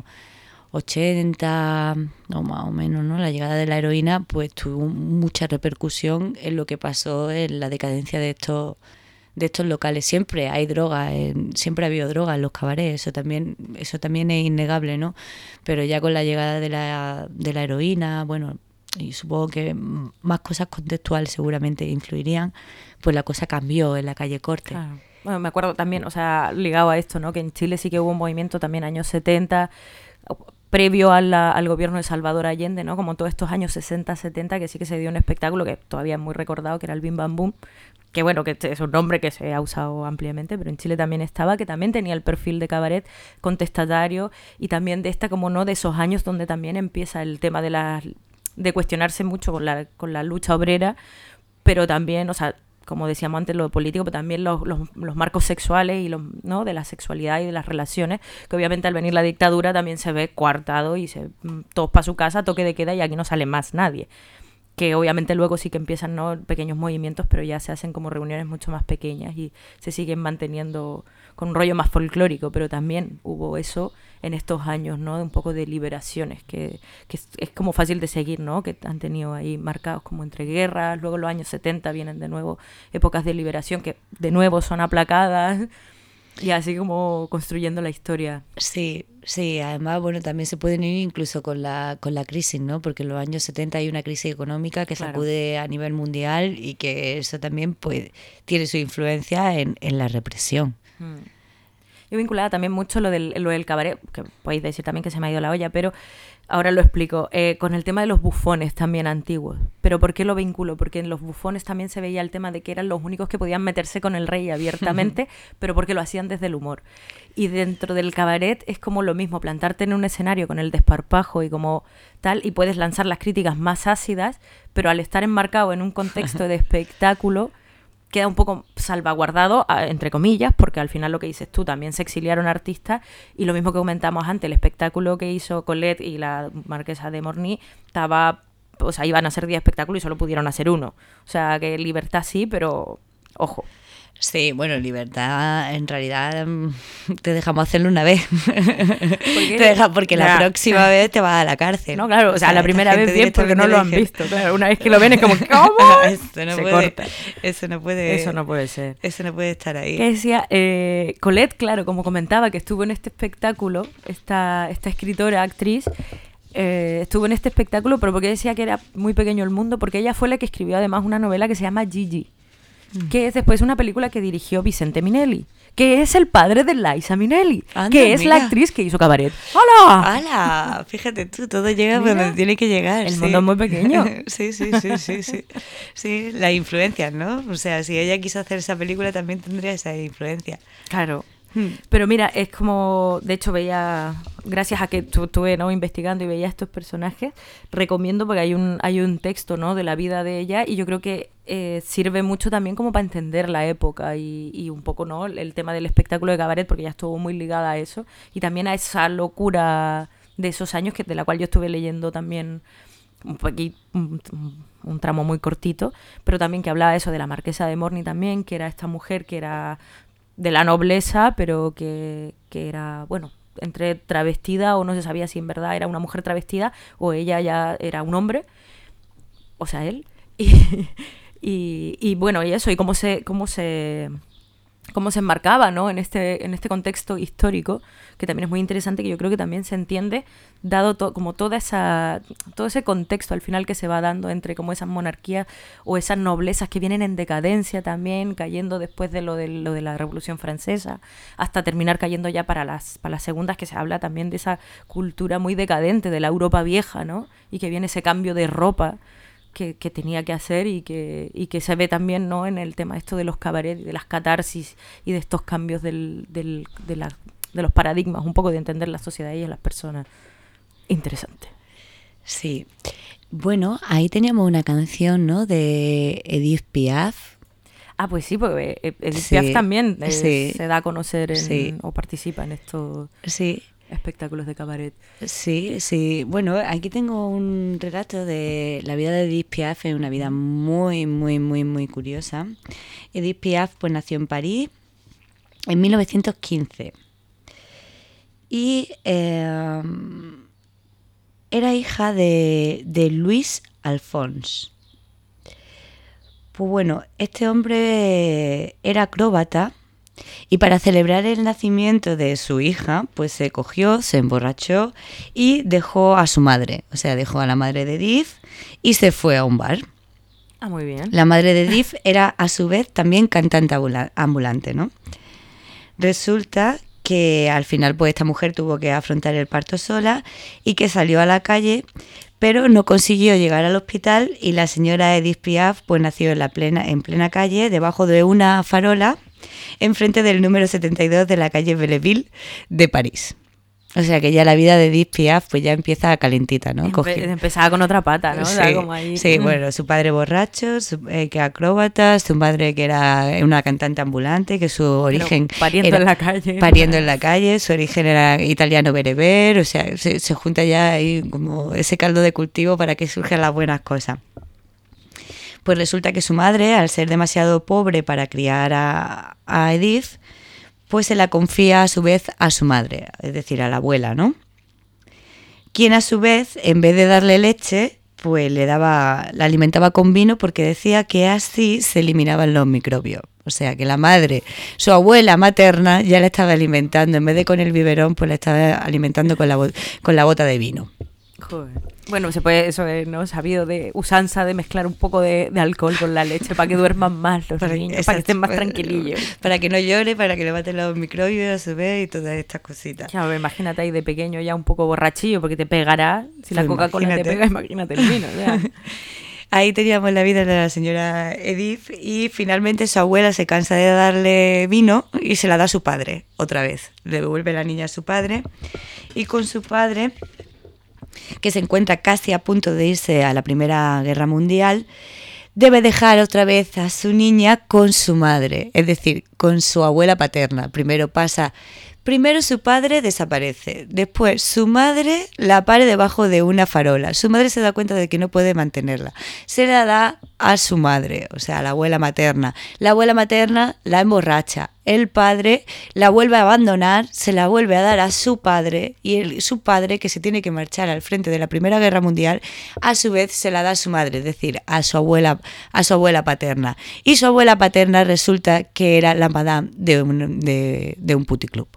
80, o más o menos, ¿no? La llegada de la heroína, pues tuvo mucha repercusión en lo que pasó en la decadencia de estos locales. Siempre hay droga, siempre ha habido droga en los cabarets, eso también es innegable, ¿no? Pero ya con la llegada de la heroína, bueno, y supongo que más cosas contextuales seguramente influirían, pues la cosa cambió en la calle Corte. Claro. Bueno, me acuerdo también, o sea, ligado a esto, ¿no? Que en Chile sí que hubo un movimiento también años 70, previo al gobierno de Salvador Allende, ¿no? Como todos estos años 60, 70, que sí que se dio un espectáculo que todavía es muy recordado, que era el Bim Bam Boom, que bueno, que es un nombre que se ha usado ampliamente, pero en Chile también estaba, que también tenía el perfil de cabaret contestatario, y también de esta, como no, de esos años donde también empieza el tema de cuestionarse mucho con la lucha obrera, pero también, o sea, como decíamos antes, lo político, pero también los marcos sexuales y ¿no? de la sexualidad y de las relaciones, que obviamente al venir la dictadura también se ve coartado y todos para su casa, toque de queda, y aquí no sale más nadie. Que obviamente luego sí que empiezan, ¿no? pequeños movimientos, pero ya se hacen como reuniones mucho más pequeñas y se siguen manteniendo con un rollo más folclórico, pero también hubo eso en estos años, ¿no? De un poco de liberaciones, que es como fácil de seguir, ¿no? Que han tenido ahí marcados como entre guerras, luego los años 70 vienen de nuevo épocas de liberación que de nuevo son aplacadas, y así como construyendo la historia. Sí, además, bueno, también se pueden ir incluso con la crisis, ¿no? Porque en los años 70 hay una crisis económica que sacude a nivel mundial, y que eso también pues tiene su influencia en la represión. Yo vinculaba también mucho lo del cabaret, que podéis decir también que se me ha ido la olla, pero ahora lo explico, con el tema de los bufones también antiguos. ¿Pero por qué lo vinculo? Porque en los bufones también se veía el tema de que eran los únicos que podían meterse con el rey abiertamente, pero porque lo hacían desde el humor. Y dentro del cabaret es como lo mismo, plantarte en un escenario con el desparpajo y como tal, y puedes lanzar las críticas más ácidas, pero al estar enmarcado en un contexto de espectáculo, queda un poco salvaguardado, entre comillas, porque al final lo que dices tú, también se exiliaron artistas, y lo mismo que comentamos antes, el espectáculo que hizo Colette y la marquesa de Morny o sea, iban a hacer 10 espectáculos y solo pudieron hacer uno. O sea, que libertad sí, pero ojo. Sí, bueno, libertad en realidad te dejamos hacerlo una vez. Porque la próxima vez te vas a la cárcel. No, claro, o sea la primera vez bien porque no lo han visto. Claro, una vez que lo ven es como, ¿cómo? Corta. Eso no puede ser. Eso no puede estar ahí. Que decía, Colette, claro, como comentaba, que estuvo en este espectáculo, esta escritora, actriz, estuvo en este espectáculo, pero porque decía que era muy pequeño el mundo, porque ella fue la que escribió además una novela que se llama Gigi, que es después una película que dirigió Vicente Minelli, que es el padre de Liza Minnelli, que es la actriz que hizo Cabaret. ¡Hola! ¡Hala! Fíjate tú, todo llega donde tiene que llegar. El mundo es muy pequeño. Sí. Sí, las influencias, ¿no? O sea, si ella quiso hacer esa película, también tendría esa influencia. Claro. Pero mira, es como, de hecho veía, gracias a que estuve, ¿no?, investigando y veía estos personajes, recomiendo porque hay un texto, ¿no?, de la vida de ella, y yo creo que sirve mucho también como para entender la época y un poco, ¿no?, el tema del espectáculo de cabaret, porque ya estuvo muy ligada a eso y también a esa locura de esos años, de la cual yo estuve leyendo también un tramo muy cortito, pero también que hablaba eso de la marquesa de Morny también, que era esta mujer que era de la nobleza, pero que era, bueno, entre travestida, o no se sabía si en verdad era una mujer travestida o ella ya era un hombre, o sea, él, y bueno, y eso, y cómo se enmarcaba, ¿no?, en este contexto histórico, que también es muy interesante, que yo creo que también se entiende dado como todo ese contexto al final que se va dando entre como esas monarquías o esas noblezas que vienen en decadencia también, cayendo después de lo de la Revolución Francesa, hasta terminar cayendo ya para las segundas, que se habla también de esa cultura muy decadente de la Europa vieja, ¿no?, y que viene ese cambio de ropa que tenía que hacer y que se ve también, ¿no?, en el tema esto de los cabarets, de las catarsis y de estos cambios de los paradigmas, un poco de entender la sociedad y a las personas. Interesante. Sí. Bueno, ahí teníamos una canción, ¿no? De Edith Piaf. Ah, pues sí, porque Edith Sí, Piaf también sí, se da a conocer sí. o participa en estos Sí, espectáculos de cabaret. sí, sí. Bueno, aquí tengo un relato de la vida de Edith Piaf, es una vida muy, muy, muy, muy curiosa. Edith Piaf pues nació en París en 1915 y era hija de Louis Alphonse. Pues bueno, este hombre era acróbata y para celebrar el nacimiento de su hija, pues se cogió, se emborrachó y dejó a su madre, o sea, dejó a la madre de Edith y se fue a un bar. Ah, muy bien. La madre de Edith era a su vez también cantante ambulante, ¿no? Resulta que al final pues esta mujer tuvo que afrontar el parto sola y que salió a la calle, pero no consiguió llegar al hospital y la señora Edith Piaf pues nació en plena calle, debajo de una farola, enfrente del número 72 de la calle Belleville de París. O sea que ya la vida de Edith Piaf pues ya empieza calentita, ¿no? Empezaba con otra pata, ¿no? Sí, O sea, como ahí. sí, bueno, su padre borracho, que acróbata, su madre que era una cantante ambulante, que su origen pariendo era en la calle. Pariendo en la calle, su origen era italiano bereber, o sea, se junta ya ahí como ese caldo de cultivo para que surjan las buenas cosas. Pues resulta que su madre, al ser demasiado pobre para criar a Edith, pues se la confía a su vez a su madre, es decir, a la abuela, ¿no? Quien a su vez, en vez de darle leche, pues la alimentaba con vino porque decía que así se eliminaban los microbios. O sea, que la madre, su abuela materna, ya la estaba alimentando, en vez de con el biberón, pues la estaba alimentando con la bota de vino. Joder. Bueno, se puede, eso es, ¿no? Sabido de usanza de mezclar un poco de alcohol con la leche para que duerman más los niños, para que estén más tranquilillos. Para que no llore, para que le maten los microbios a su vez y todas estas cositas. Claro, imagínate ahí de pequeño ya un poco borrachillo porque te pegará. Si la Pues Coca-Cola te pega, imagínate el vino. Ya. Ahí teníamos la vida de la señora Edith y finalmente su abuela se cansa de darle vino y se la da a su padre otra vez. Le devuelve la niña a su padre y con su padre, que se encuentra casi a punto de irse a la Primera Guerra Mundial, debe dejar otra vez a su niña con su madre, es decir, con su abuela paterna. Primero su padre desaparece, después su madre la pare debajo de una farola. Su madre se da cuenta de que no puede mantenerla. Se la da a su madre, o sea, a la abuela materna. La abuela materna la emborracha. El padre la vuelve a abandonar, se la vuelve a dar a su padre y su padre, que se tiene que marchar al frente de la Primera Guerra Mundial, a su vez se la da a su madre, es decir, a su abuela paterna. Y su abuela paterna resulta que era la madame de un puticlub.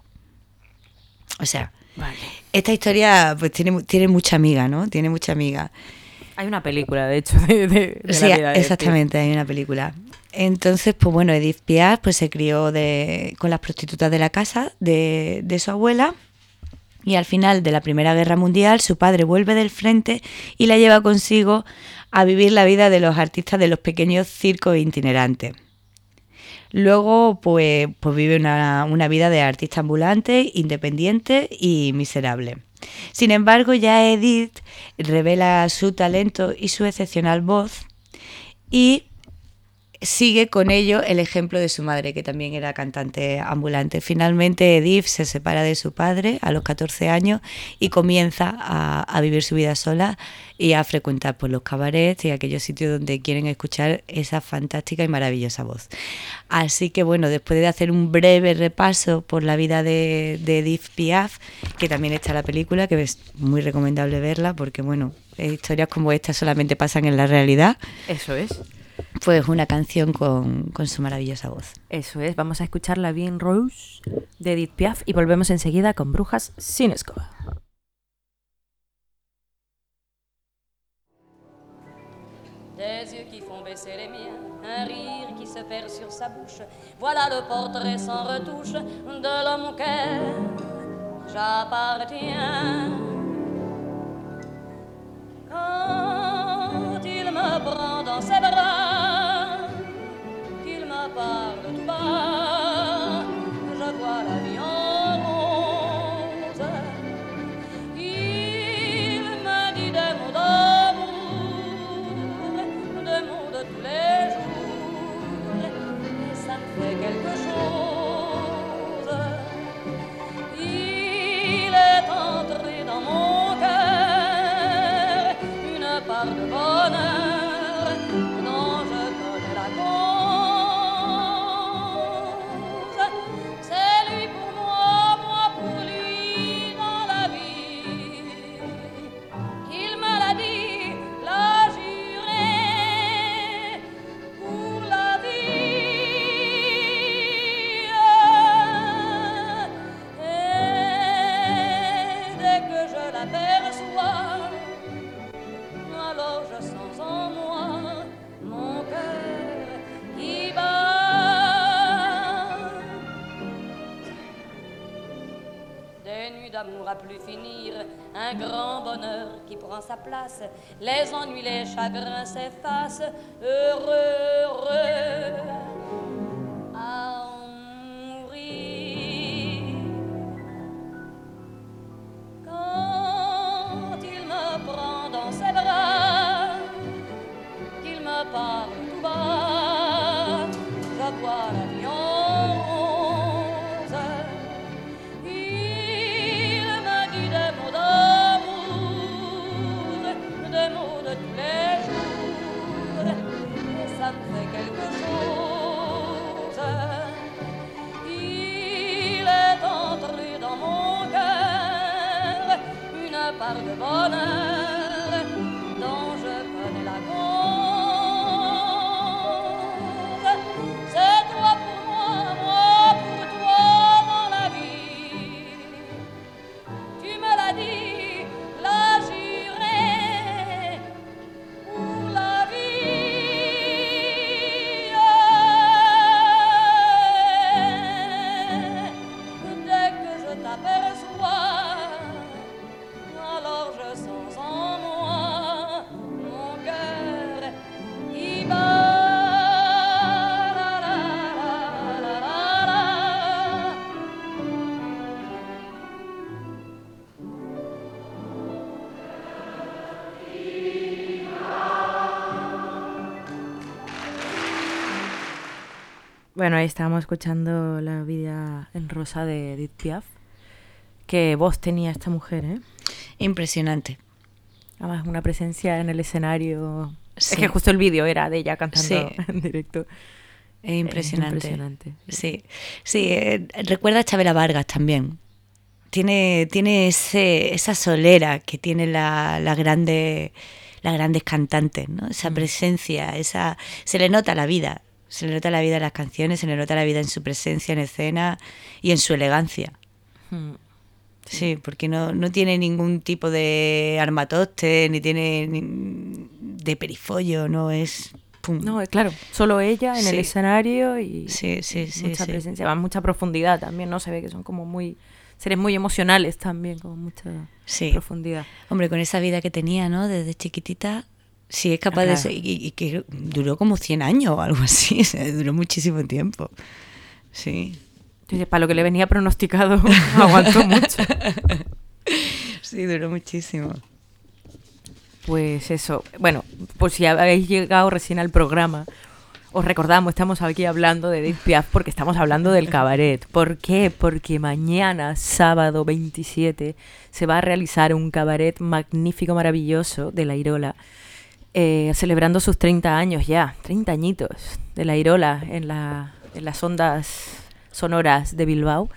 O sea, Vale. Esta historia pues tiene mucha amiga, ¿no? Tiene mucha amiga. Hay una película, de hecho, de Sí, la vida de exactamente, hay una película. Entonces, pues bueno, Edith Piaf pues se crió con las prostitutas de la casa de su abuela y al final de la Primera Guerra Mundial su padre vuelve del frente y la lleva consigo a vivir la vida de los artistas de los pequeños circos itinerantes. Luego, pues vive una vida de artista ambulante, independiente y miserable. Sin embargo, ya Edith revela su talento y su excepcional voz y sigue con ello el ejemplo de su madre, que también era cantante ambulante. Finalmente, Edith se separa de su padre a los 14 años y comienza a vivir su vida sola y a frecuentar pues, los cabarets y aquellos sitios donde quieren escuchar esa fantástica y maravillosa voz. Así que bueno, después de hacer un breve repaso por la vida de Edith Piaf, que también está en la película, que es muy recomendable verla porque bueno, historias como esta solamente pasan en la realidad. Eso es. Pues una canción con su maravillosa voz. Eso es. Vamos a escuchar La Vie en Rose de Edith Piaf y volvemos enseguida con Brujas sin escoba. Des yeux qui font baisser les miens, un rire qui se perd sur sa bouche. Voilà le portrait sans retouche de l'homme auquel j'appartiens. Quand il me prend dans ses bras, qu'il me parle tout bas, je vois la vie en rose. Il me dit des mots d'amour d'amour à plus finir, un grand bonheur qui prend sa place, les ennuis, les chagrins s'effacent, heureux, heureux, à en mourir. Quand il me prend dans ses bras, qu'il me parle tout bas, je bois la vie en rose. Il me dit des mots d'amour, des mots de tous les jours, et ça me fait quelque chose. Il est entré dans mon cœur une part de bonheur dont je connais la cause. C'est toi pour moi, moi pour toi dans la vie. Tu me l'as dit, l'as juré pour la vie. Dès que je t'aperçois, alors je sens en moi mon cœur qui bat. La, la, la, la, la, la. Bueno, ahí estábamos escuchando La vida en rosa de Edith Piaf. Qué voz tenía esta mujer, ¿eh? Impresionante. Además, una presencia en el escenario. Sí. Es que justo el vídeo era de ella cantando Sí. en directo. Es impresionante. Impresionante. Sí, sí, recuerda a Chabela Vargas también. Tiene esa solera que tienen las grandes cantantes, ¿no? Esa presencia, se le nota la vida. Se le nota la vida en las canciones, se le nota la vida en su presencia en escena y en su elegancia. Mm. Sí, porque no tiene ningún tipo de armatoste, ni tiene de perifollo, no es... Pum. No, claro, solo ella en el Sí. escenario y Sí. mucha presencia, va, mucha profundidad también, ¿no? Se ve que son como seres muy emocionales también, con mucha Sí. profundidad. Hombre, con esa vida que tenía, ¿no? Desde chiquitita, sí es capaz Claro. de ser, y que duró como 100 años o algo así, o sea, duró muchísimo tiempo. Sí. Entonces, para lo que le venía pronosticado, aguantó mucho. Sí, duró muchísimo. Pues eso, bueno, por si habéis llegado recién al programa, os recordamos, estamos aquí hablando de Edith Piaf porque estamos hablando del cabaret. ¿Por qué? Porque mañana, sábado 27, se va a realizar un cabaret magnífico, maravilloso de La Irola, celebrando sus 30 años ya, 30 añitos de La Irola en las ondas sonoras de Bilbao.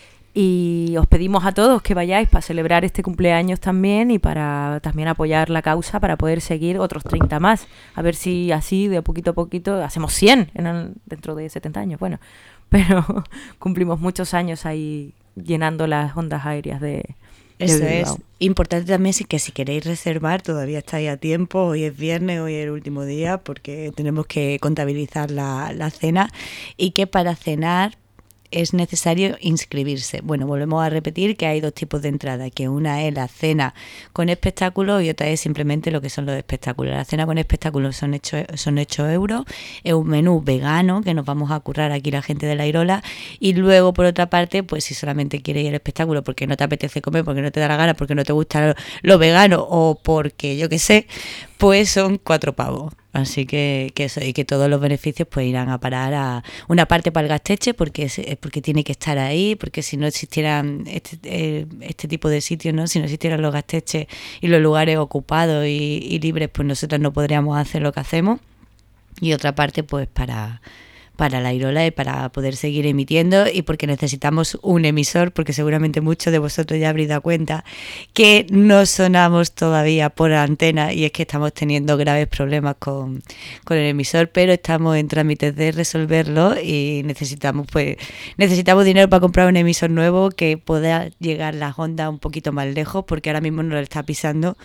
Y os pedimos a todos que vayáis para celebrar este cumpleaños también y para también apoyar la causa para poder seguir otros 30 más. A ver si así, de poquito a poquito, hacemos 100 dentro de 70 años. Bueno, pero cumplimos muchos años ahí llenando las ondas aéreas de Eso Bilbao. es importante también, que si queréis reservar, todavía estáis a tiempo. Hoy es viernes, hoy es el último día, porque tenemos que contabilizar la cena, y que para cenar es necesario inscribirse. Bueno, volvemos a repetir que hay dos tipos de entrada, que una es la cena con espectáculos y otra es simplemente lo que son los espectáculos. La cena con espectáculos son 8 euros, es un menú vegano que nos vamos a currar aquí la gente de La Irola, y luego por otra parte, pues si solamente quieres ir al espectáculo porque no te apetece comer, porque no te da la gana, porque no te gusta lo vegano o porque yo qué sé, pues son 4 pavos. Así que eso, y que todos los beneficios pues irán a parar a una parte para el Gasteche, porque tiene que estar ahí, porque si no existieran este tipo de sitios, ¿no? Si no existieran los Gasteches y los lugares ocupados y libres, pues nosotros no podríamos hacer lo que hacemos. Y otra parte pues para La Irola y para poder seguir emitiendo, y porque necesitamos un emisor, porque seguramente muchos de vosotros ya habréis dado cuenta que no sonamos todavía por antena, y es que estamos teniendo graves problemas con el emisor, pero estamos en trámites de resolverlo y necesitamos dinero para comprar un emisor nuevo que pueda llegar las ondas un poquito más lejos, porque ahora mismo nos está pisando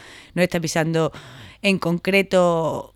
en concreto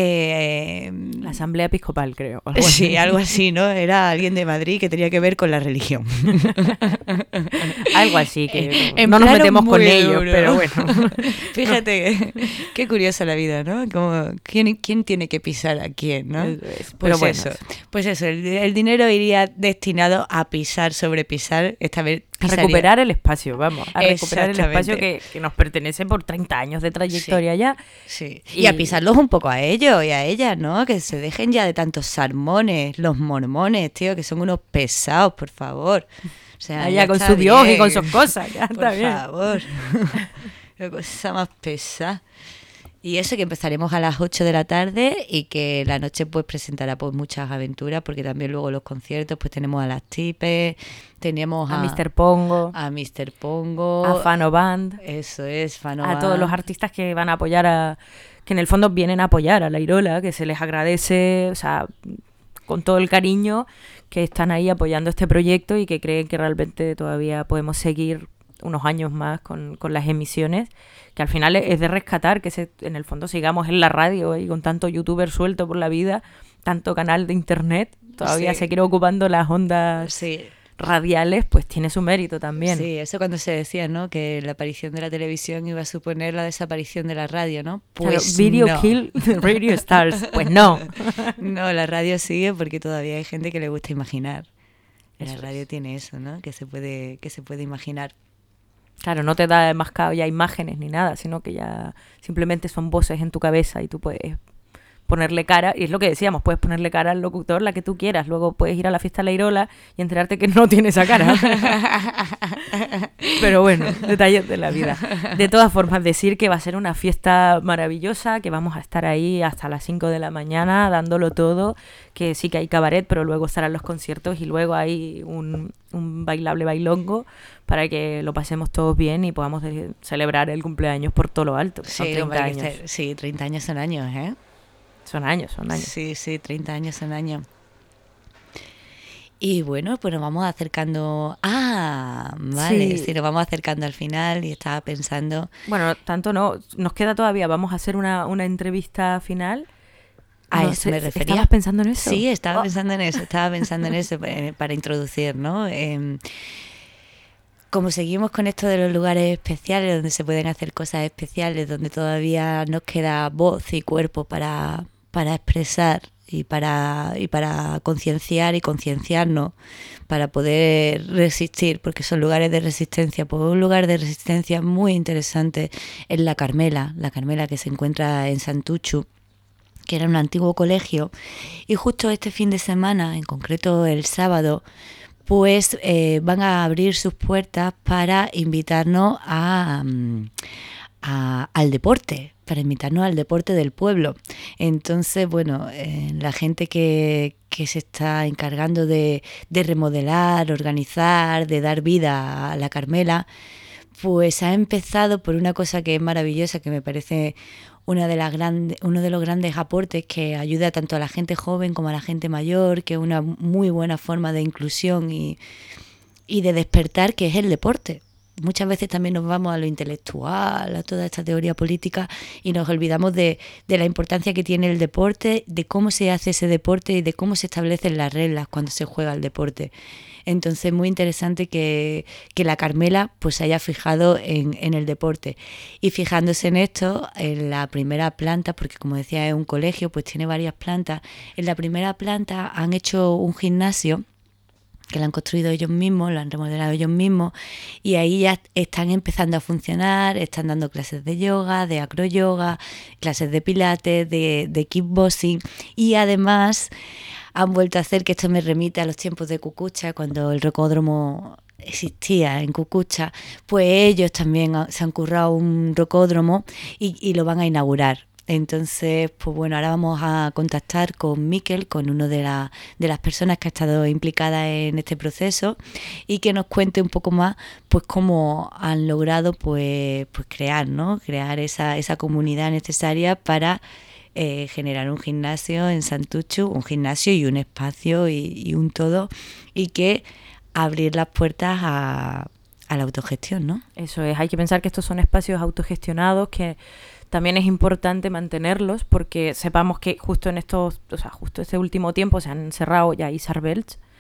La Asamblea Episcopal, creo. Sí, algo así, ¿no? Era alguien de Madrid que tenía que ver con la religión. Algo así, que En no nos plano metemos con muy ellos, duro. pero bueno. Fíjate, qué curiosa la vida, ¿no? Como, ¿quién tiene que pisar a quién, no? Eso es. Pues Pero bueno, eso, el dinero iría destinado a pisar, sobrepisar, esta vez a pisaría. recuperar el espacio, vamos, a recuperar el espacio Exactamente. que nos pertenece por 30 años de trayectoria ya. Sí. Y a pisarlos un poco a ellos y a ellas, ¿no? Que se dejen ya de tantos sermones, los mormones, tío, que son unos pesados, por favor. O sea, Allá ya con está su Dios y bien. con sus cosas, ya Por está bien. favor. Qué cosa más pesada. Y eso, que empezaremos a las 8 de la tarde y que la noche pues presentará pues muchas aventuras, porque también luego los conciertos pues tenemos a las Tipes, tenemos A Mr. Pongo, a Mr. Pongo, a Fano Band, eso es, Fano a Band. todos los artistas que van a apoyar que en el fondo vienen a apoyar a La Irola, que se les agradece, o sea, con todo el cariño que están ahí apoyando este proyecto y que creen que realmente todavía podemos seguir unos años más con las emisiones, que al final es de rescatar que en el fondo sigamos en la radio y con tanto youtuber suelto por la vida, tanto canal de internet, todavía Sí. se quiere ocupando las ondas Sí. radiales, pues tiene su mérito también. Sí, eso cuando se decía, ¿no? Que la aparición de la televisión iba a suponer la desaparición de la radio, ¿no? Claro, Pues video no. kill the radio stars. Pues no. No, la radio sigue porque todavía hay gente que le gusta imaginar. La Eso radio tiene eso, ¿no? Que se puede imaginar. Claro, no te da enmascado ya imágenes ni nada, sino que ya simplemente son voces en tu cabeza y tú puedes ponerle cara, y es lo que decíamos, puedes ponerle cara al locutor la que tú quieras, luego puedes ir a la fiesta de La Irola y enterarte que no tiene esa cara. Pero bueno, detalles de la vida. De todas formas, decir que va a ser una fiesta maravillosa, que vamos a estar ahí hasta las 5 de la mañana dándolo todo, que sí que hay cabaret, pero luego estarán los conciertos y luego hay un bailable bailongo para que lo pasemos todos bien y podamos celebrar el cumpleaños por todo lo alto, que son 30 años. Sí, 30 años son años, ¿eh? Son años. Sí, 30 años son años. Y bueno, pues nos vamos acercando... Ah, vale, Sí. sí, nos vamos acercando al final y estaba pensando... Bueno, tanto no, nos queda todavía, vamos a hacer una entrevista final. A No eso sé, me refería. ¿Estabas pensando en eso? Sí, estaba Oh. pensando en eso para introducir, ¿no? Como seguimos con esto de los lugares especiales, donde se pueden hacer cosas especiales, donde todavía nos queda voz y cuerpo para expresar y para concienciar y concienciarnos, para poder resistir, porque son lugares de resistencia. Pues un lugar de resistencia muy interesante es la Carmela que se encuentra en Santuchu, que era un antiguo colegio, y justo este fin de semana, en concreto el sábado, pues van a abrir sus puertas para invitarnos al deporte, del pueblo. Entonces, bueno, la gente que se está encargando de remodelar, organizar, de dar vida a la Carmela, pues ha empezado por una cosa que es maravillosa, que me parece uno de los grandes aportes, que ayuda tanto a la gente joven como a la gente mayor, que es una muy buena forma de inclusión y de despertar, que es el deporte. Muchas veces también nos vamos a lo intelectual, a toda esta teoría política, y nos olvidamos de la importancia que tiene el deporte, de cómo se hace ese deporte y de cómo se establecen las reglas cuando se juega el deporte. Entonces, muy interesante que la Carmela pues se haya fijado en el deporte. Y fijándose en esto, en la primera planta, porque como decía es un colegio, pues tiene varias plantas. En la primera planta han hecho un gimnasio que lo han construido ellos mismos, lo han remodelado ellos mismos, y ahí ya están empezando a funcionar, están dando clases de yoga, de acroyoga, clases de pilates, de kickboxing, y además han vuelto a hacer, que esto me remite a los tiempos de Cucucha, cuando el rocódromo existía en Cucucha, pues ellos también se han currado un rocódromo y lo van a inaugurar. Entonces, pues bueno, ahora vamos a contactar con Miquel, con una de las personas que ha estado implicada en este proceso, y que nos cuente un poco más pues cómo han logrado pues crear esa comunidad necesaria para generar un gimnasio en Santuchu, un gimnasio y un espacio y un todo, y que abrir las puertas a la autogestión, ¿no? Eso es, hay que pensar que estos son espacios autogestionados, que también es importante mantenerlos, porque sepamos que justo en justo este último tiempo se han cerrado ya Isar Belch,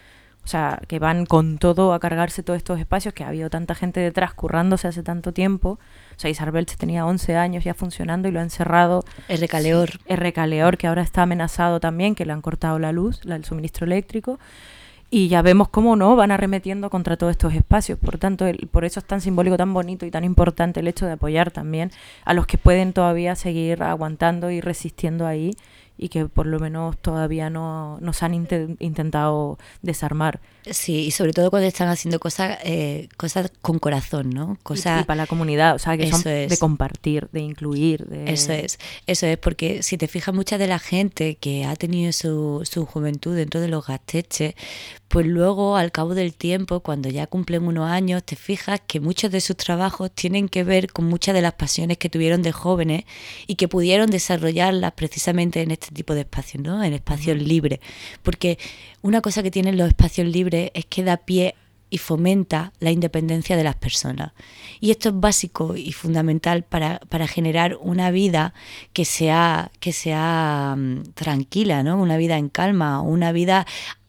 O sea, que van con todo a cargarse todos estos espacios, que ha habido tanta gente detrás currándose hace tanto tiempo. O sea, Isarbelch tenía 11 años ya funcionando y lo han cerrado. Recaleor, que ahora está amenazado también, que le han cortado la luz, el suministro eléctrico. Y ya vemos cómo no van arremetiendo contra todos estos espacios. Por tanto, por eso es tan simbólico, tan bonito y tan importante el hecho de apoyar también a los que pueden todavía seguir aguantando y resistiendo ahí, y que por lo menos todavía no nos han intentado desarmar. Sí, y sobre todo cuando están haciendo cosas con corazón, ¿no? Y para la comunidad, o sea, que son de compartir, de incluir. Eso es, porque si te fijas, mucha de la gente que ha tenido su juventud dentro de los Gaztetxes, pues luego, al cabo del tiempo, cuando ya cumplen unos años, te fijas que muchos de sus trabajos tienen que ver con muchas de las pasiones que tuvieron de jóvenes y que pudieron desarrollarlas precisamente en este tipo de espacios, ¿no? En espacios libres. Porque una cosa que tienen los espacios libres es que da pie y fomenta la independencia de las personas. Y esto es básico y fundamental para generar una vida que sea tranquila, ¿no? Una vida en calma, una vida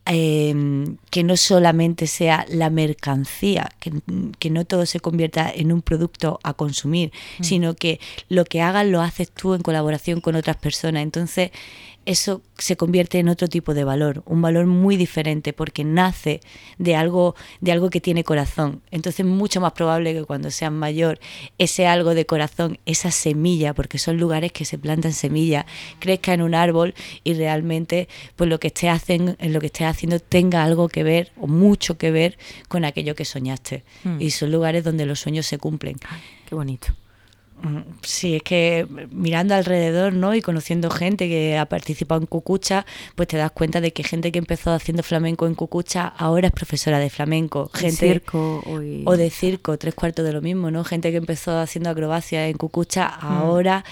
que no solamente sea la mercancía, que no todo se convierta en un producto a consumir, sino que lo que hagas lo haces tú en colaboración con otras personas. Entonces eso se convierte en otro tipo de valor, un valor muy diferente, porque nace de algo que tiene corazón. Entonces es mucho más probable que cuando seas mayor, ese algo de corazón, esa semilla, porque son lugares que se plantan semillas, crezca en un árbol y realmente pues lo que estés haciendo tenga algo que ver o mucho que ver con aquello que soñaste. Y son lugares donde los sueños se cumplen. Qué bonito. Sí, es que mirando alrededor, ¿no? Y conociendo gente que ha participado en Kukucha, pues te das cuenta de que gente que empezó haciendo flamenco en Kukucha ahora es profesora de flamenco. Gente circo o de circo, 3/4 de lo mismo, ¿no? Gente que empezó haciendo acrobacia en Kukucha ahora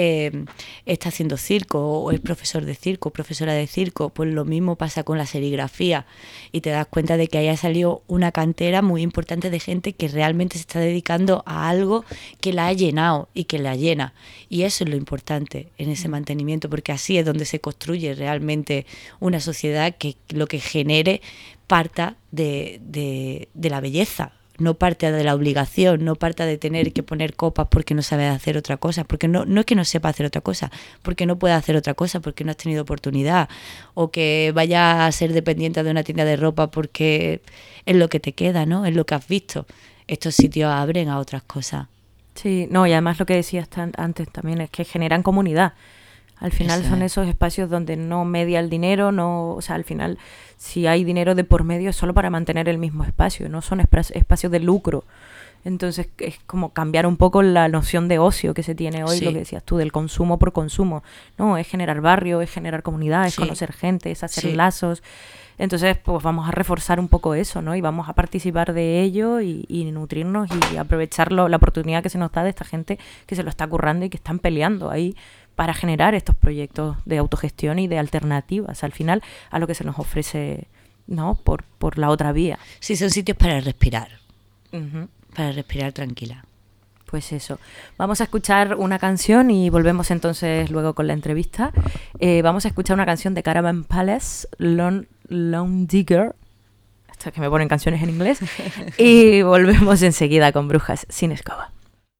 está haciendo circo, o es profesor de circo, profesora de circo. Pues lo mismo pasa con la serigrafía, y te das cuenta de que ahí ha salido una cantera muy importante de gente que realmente se está dedicando a algo que la ha llenado y que la llena, y eso es lo importante en ese mantenimiento, porque así es donde se construye realmente una sociedad que lo que genere parta de la belleza, no parte de la obligación, no parta de tener que poner copas porque no sabes hacer otra cosa, porque no es que no sepa hacer otra cosa, porque no puedes hacer otra cosa, porque no has tenido oportunidad, o que vayas a ser dependiente de una tienda de ropa porque es lo que te queda, ¿no? Es lo que has visto. Estos sitios abren a otras cosas. Sí, no, y además lo que decías antes también es que generan comunidad. Al final son esos espacios donde no media el dinero, o sea, al final si hay dinero de por medio es solo para mantener el mismo espacio, no son espacios de lucro. Entonces es como cambiar un poco la noción de ocio que se tiene hoy, lo que decías tú, del consumo por consumo. No, es generar barrio, es generar comunidad, es conocer gente, es hacer lazos. Entonces, pues vamos a reforzar un poco eso, ¿no? Y vamos a participar de ello y nutrirnos y aprovechar la oportunidad que se nos da de esta gente que se lo está currando y que están peleando ahí para generar estos proyectos de autogestión y de alternativas, al final, a lo que se nos ofrece, ¿no? Por la otra vía. Sí, son sitios para respirar. Para respirar tranquila. Pues eso. Vamos a escuchar una canción y volvemos entonces luego con la entrevista. Vamos a escuchar una canción de Caravan Palace, Lone Digger. Esto es que me ponen canciones en inglés. Y volvemos enseguida con Brujas sin Escoba.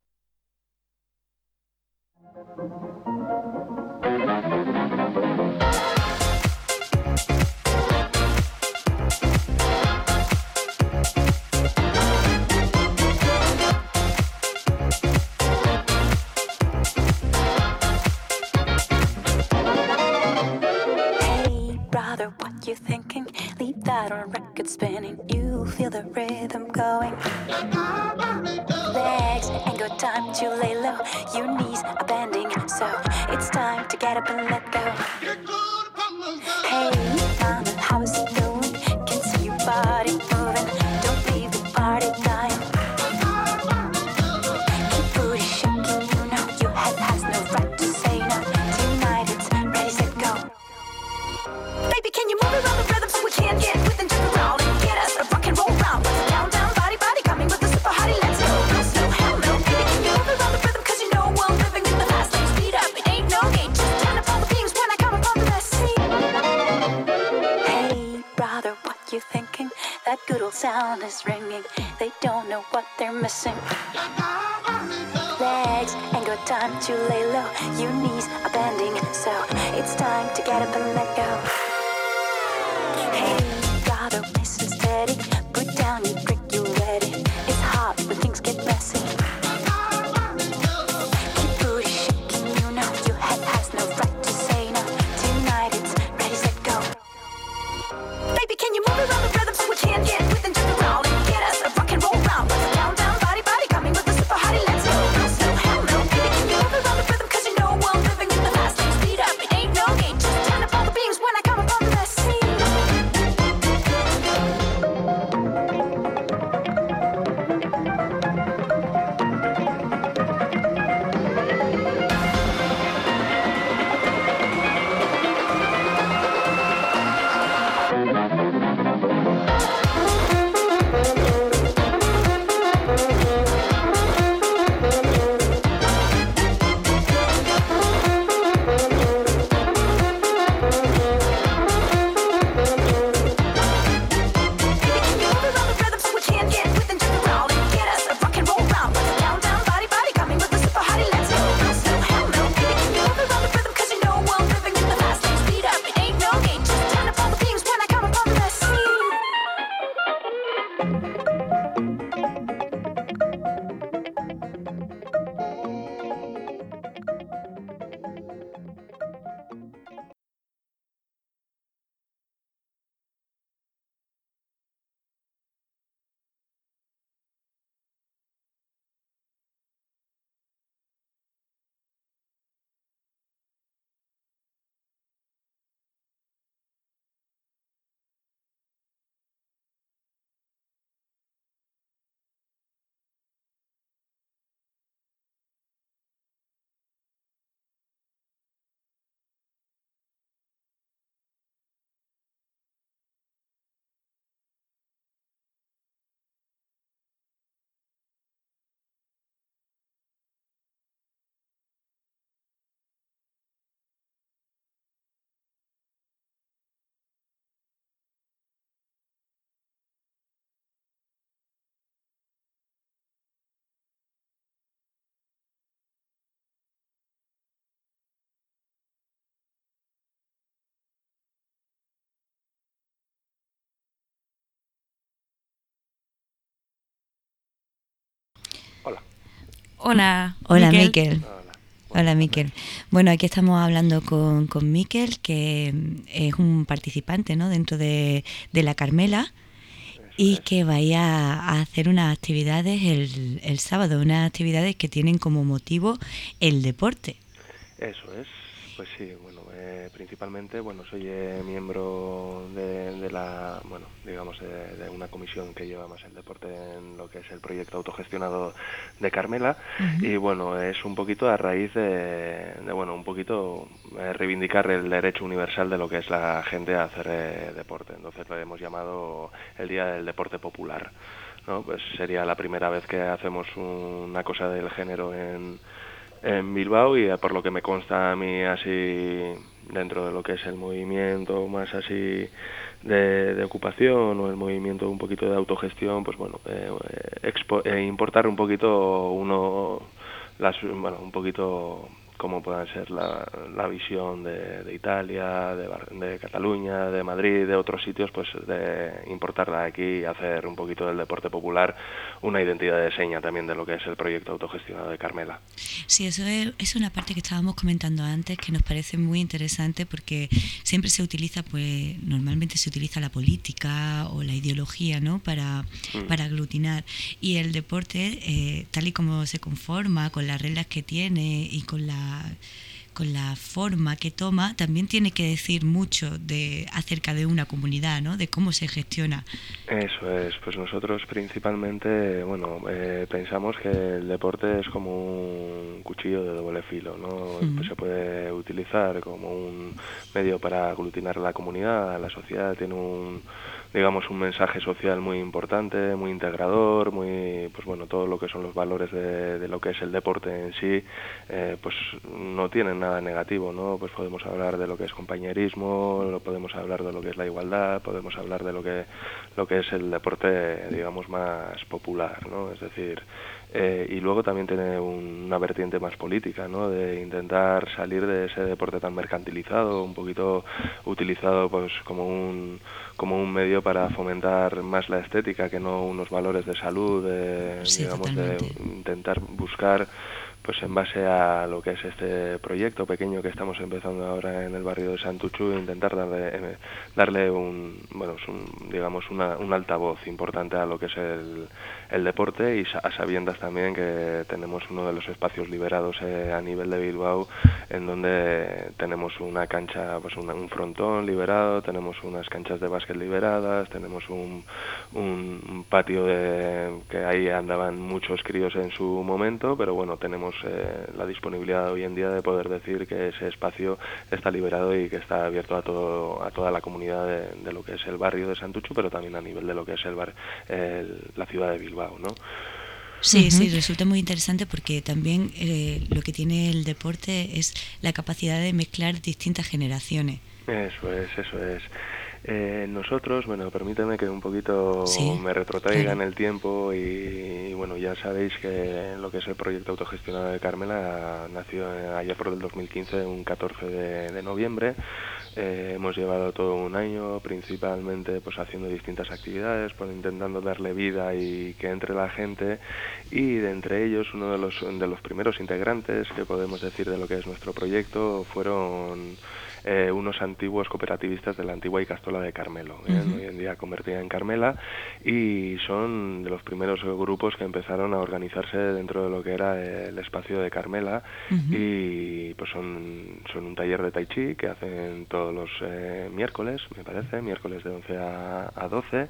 You thinking, leave that on record spinning. You feel the rhythm going. Legs ain't got time to lay low. Your knees are bending, so it's time to get up and let go. Hey, mama, how is it going? Can see your body moving. Don't leave the party dying. Keep booty shaking, you know your head has no right to say no. Tonight it's ready, set, go. Baby, can you move around the rhythm so we can't get with and jump around and get us a rock and roll round? Let's down, down, body, body, coming with the super hottie. Let's go, no slow, hell no. Baby, can you move around the rhythm? Cause you know we're living in the fast lane. Speed up, it ain't no game. Just turn up all the beams when I come upon the scene. Hey, brother, what you thinking? That good old sound is ringing. They don't know what they're missing. Legs ain't got time to lay low. Your knees are bending, so it's time to get up and let go. Hey, gotta listen steady. Put down your drink, you're ready. It's hot when things get messy. Keep booty shaking, you know your head has no right to say no. Tonight it's ready, set, go. Baby, can you move around the rhythm so we can get with and just around and get us a rock and roll round? Down, down, body, body, coming with a super hottie, let's go. No, so hell no. Baby, can you move around the rhythm? Cause you know I'm living in the fast lane. Speed up, it ain't no game. Just turn up all the beams when I come up on the scene. Hola, Miquel. Hola, Miquel. Bueno, aquí estamos hablando con Miquel, que es un participante, ¿no?, dentro de la Carmela, y que vaya a hacer unas actividades el sábado, unas actividades que tienen como motivo el deporte. Eso es, pues sí, bueno, principalmente, bueno, soy miembro de la, bueno, digamos, de una comisión que lleva más el deporte en lo que es el proyecto autogestionado de Carmela. Uh-huh. Y bueno, es un poquito a raíz de bueno, un poquito reivindicar el derecho universal de lo que es la gente a hacer deporte. Entonces lo hemos llamado el Día del Deporte Popular, ¿no? Pues sería la primera vez que hacemos una cosa del género en Bilbao, y por lo que me consta a mí, así dentro de lo que es el movimiento más así de ocupación, o el movimiento un poquito de autogestión, pues bueno, importar un poquito un poquito cómo pueda ser la visión de Italia, de Cataluña, de Madrid, de otros sitios, pues de importarla aquí y hacer un poquito del deporte popular una identidad de seña también de lo que es el proyecto autogestionado de Carmela. Sí, eso es una parte que estábamos comentando antes, que nos parece muy interesante, porque siempre se utiliza, pues normalmente se utiliza la política o la ideología, ¿no?, para aglutinar, y el deporte, tal y como se conforma, con las reglas que tiene y con la forma que toma, también tiene que decir mucho acerca de una comunidad, ¿no?, de cómo se gestiona. Eso es, pues nosotros principalmente, bueno, pensamos que el deporte es como un cuchillo de doble filo, ¿no? Uh-huh. Pues se puede utilizar como un medio para aglutinar a la comunidad, la sociedad tiene digamos, un mensaje social muy importante, muy integrador, muy, pues bueno, todo lo que son los valores de lo que es el deporte en sí, pues no tienen nada negativo, ¿no? Pues podemos hablar de lo que es compañerismo, podemos hablar de lo que es la igualdad, podemos hablar de lo que es el deporte, digamos, más popular, ¿no? Es decir, y luego también tiene una vertiente más política, ¿no? De intentar salir de ese deporte tan mercantilizado, un poquito utilizado pues como un medio para fomentar más la estética que no unos valores de salud, Sí, digamos, totalmente. de intentar buscar, pues en base a lo que es este proyecto pequeño que estamos empezando ahora en el barrio de Santuchu, intentar darle un altavoz importante a lo que es el deporte, y a sabiendas también que tenemos uno de los espacios liberados a nivel de Bilbao, en donde tenemos una cancha, pues un frontón liberado, tenemos unas canchas de básquet liberadas, tenemos un patio que ahí andaban muchos críos en su momento, pero bueno, tenemos la disponibilidad hoy en día de poder decir que ese espacio está liberado y que está abierto a toda la comunidad de lo que es el barrio de Santuchu, pero también a nivel de lo que es la ciudad de Bilbao, ¿no? Sí, sí, resulta muy interesante porque también lo que tiene el deporte es la capacidad de mezclar distintas generaciones. Eso es. Nosotros, bueno, permíteme que un poquito me retrotraiga en el tiempo y bueno, ya sabéis que lo que es el proyecto autogestionado de Carmela nació allá por el 2015, un 14 de noviembre. Hemos llevado todo un año principalmente pues haciendo distintas actividades, pues intentando darle vida y que entre la gente, y de entre ellos uno de los primeros integrantes que podemos decir de lo que es nuestro proyecto fueron unos antiguos cooperativistas de la antigua Ikastola de Carmelo, hoy en día convertida en Carmela, y son de los primeros grupos que empezaron a organizarse dentro de lo que era el espacio de Carmela, y pues son un taller de tai chi que hacen todos los miércoles, me parece, miércoles de 11 a 12,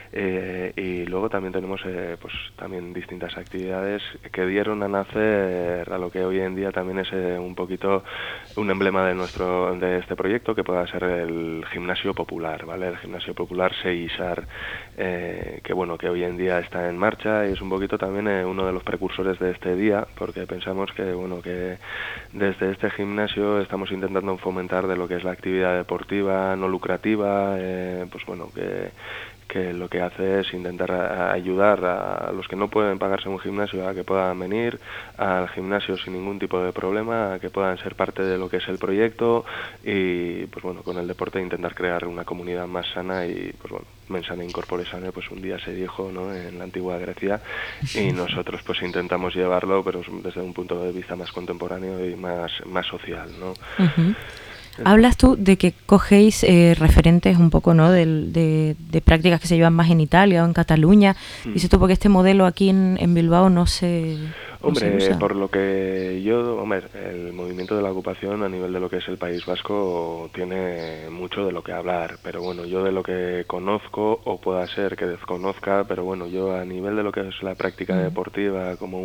y luego también tenemos pues también distintas actividades que dieron a nacer a lo que hoy en día también es un poquito un emblema de este proyecto, que pueda ser el gimnasio popular, ¿vale? El gimnasio popular Seisar, que bueno, que hoy en día está en marcha y es un poquito también uno de los precursores de este día, porque pensamos que bueno, que desde este gimnasio estamos intentando fomentar de lo que es la actividad deportiva no lucrativa, pues bueno, que lo que hace es intentar ayudar a los que no pueden pagarse un gimnasio a que puedan venir al gimnasio sin ningún tipo de problema, a que puedan ser parte de lo que es el proyecto, y pues bueno, con el deporte intentar crear una comunidad más sana, y pues bueno, mens sana in corpore sane, pues un día se dijo, ¿no?, en la antigua Grecia, y nosotros pues intentamos llevarlo, pero desde un punto de vista más contemporáneo y más social, ¿no? Hablas tú de que cogéis referentes un poco, ¿no?, de prácticas que se llevan más en Italia o en Cataluña. Dices tú, porque este modelo aquí en Bilbao no se usa. Por lo que el movimiento de la ocupación a nivel de lo que es el País Vasco tiene mucho de lo que hablar, pero bueno, yo de lo que conozco, o pueda ser que desconozca, pero bueno, yo a nivel de lo que es la práctica deportiva como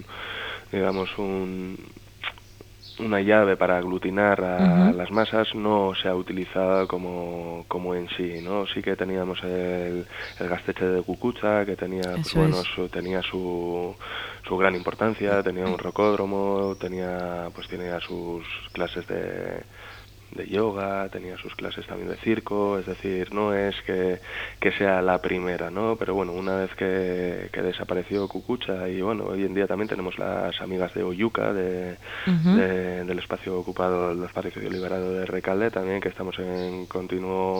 una llave para aglutinar a las masas, no se ha utilizado como en sí, ¿no? Sí que teníamos el Gaztetxe de Kukucha, que tenía tenía su gran importancia, tenía un rocódromo, tenía sus clases de yoga, tenía sus clases también de circo, es decir, no es que sea la primera, ¿no? Pero bueno, una vez que desapareció Kukucha, y bueno, hoy en día también tenemos las amigas de Oyuka, del espacio ocupado, el espacio liberado de Recalde, también, que estamos en continuo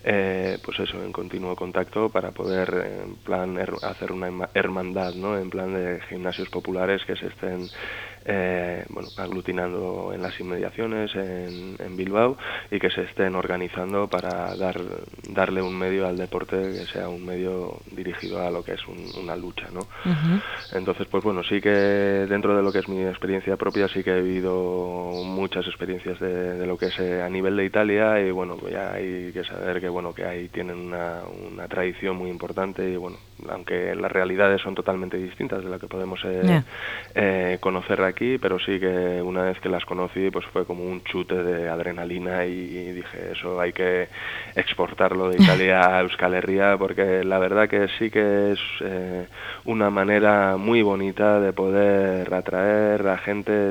contacto para poder en plan hacer una hermandad, ¿no?, en plan de gimnasios populares que se estén aglutinando en las inmediaciones en Bilbao, y que se estén organizando para darle un medio al deporte que sea un medio dirigido a lo que es una lucha, ¿no? Entonces, pues bueno, sí que dentro de lo que es mi experiencia propia, sí que he vivido muchas experiencias de lo que es a nivel de Italia, y bueno, ya hay que saber que bueno, que ahí tienen una tradición muy importante, y bueno, aunque las realidades son totalmente distintas de lo que podemos conocer aquí, pero sí que una vez que las conocí pues fue como un chute de adrenalina y dije, eso hay que exportarlo de Italia a Euskal Herria, porque la verdad que sí que es una manera muy bonita de poder atraer a gente,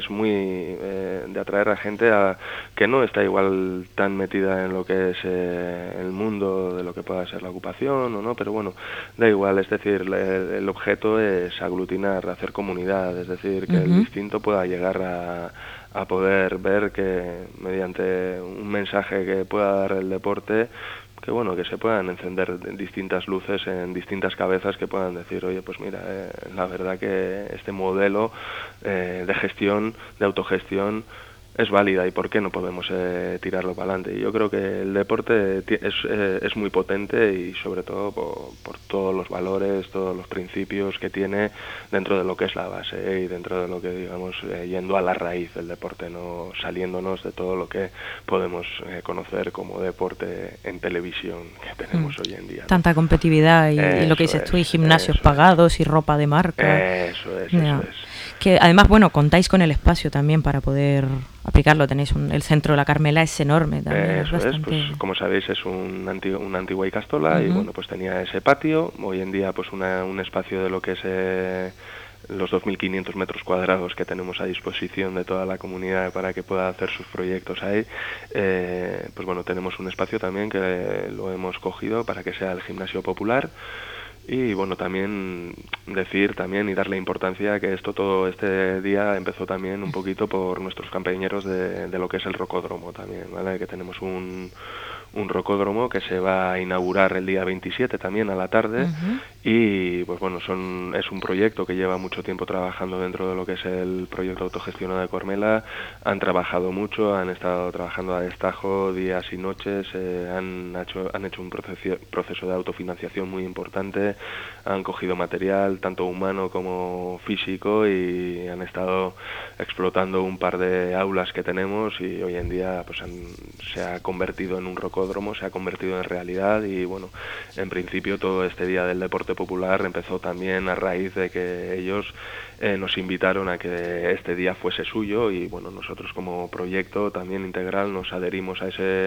de atraer a gente que no está igual tan metida en lo que es el mundo de lo que pueda ser la ocupación o no, pero bueno, da igual, es decir, el objeto es aglutinar, hacer comunidad, es decir, que el distinto pueda llegar a poder ver que mediante un mensaje que pueda dar el deporte, que bueno, que se puedan encender distintas luces en distintas cabezas que puedan decir, oye, pues mira, la verdad que este modelo de gestión, de autogestión, es válida y por qué no podemos tirarlo para adelante. Y yo creo que el deporte es muy potente y sobre todo por todos los valores, todos los principios que tiene dentro de lo que es la base y dentro de lo que, digamos, yendo a la raíz del deporte, no saliéndonos de todo lo que podemos conocer como deporte en televisión que tenemos hoy en día, ¿no? Tanta competitividad y lo que dices tú, y gimnasios pagados y ropa de marca. Eso es. Que además, bueno, contáis con el espacio también para poder aplicarlo. Tenéis el centro de la Carmela, es enorme también. Eso es, pues como sabéis es una antigua Ikastola y bueno, pues tenía ese patio. Hoy en día pues un espacio de lo que es los 2.500 metros cuadrados que tenemos a disposición de toda la comunidad para que pueda hacer sus proyectos ahí, pues bueno, tenemos un espacio también que lo hemos cogido para que sea el gimnasio popular. Y bueno, también decir también y darle importancia que todo este día empezó también un poquito por nuestros compañeros de lo que es el rocódromo también, ¿vale? Que tenemos un rocódromo que se va a inaugurar el día 27 también a la tarde y pues bueno, es un proyecto que lleva mucho tiempo trabajando dentro de lo que es el proyecto autogestionado de Cormela. Han trabajado mucho, han estado trabajando a destajo días y noches, han hecho un proceso de autofinanciación muy importante, han cogido material tanto humano como físico y han estado explotando un par de aulas que tenemos y hoy en día pues se ha convertido en un rocódromo, se ha convertido en realidad y bueno, en principio todo este día del deporte popular empezó también a raíz de que ellos nos invitaron a que este día fuese suyo y bueno, nosotros como proyecto también integral nos adherimos a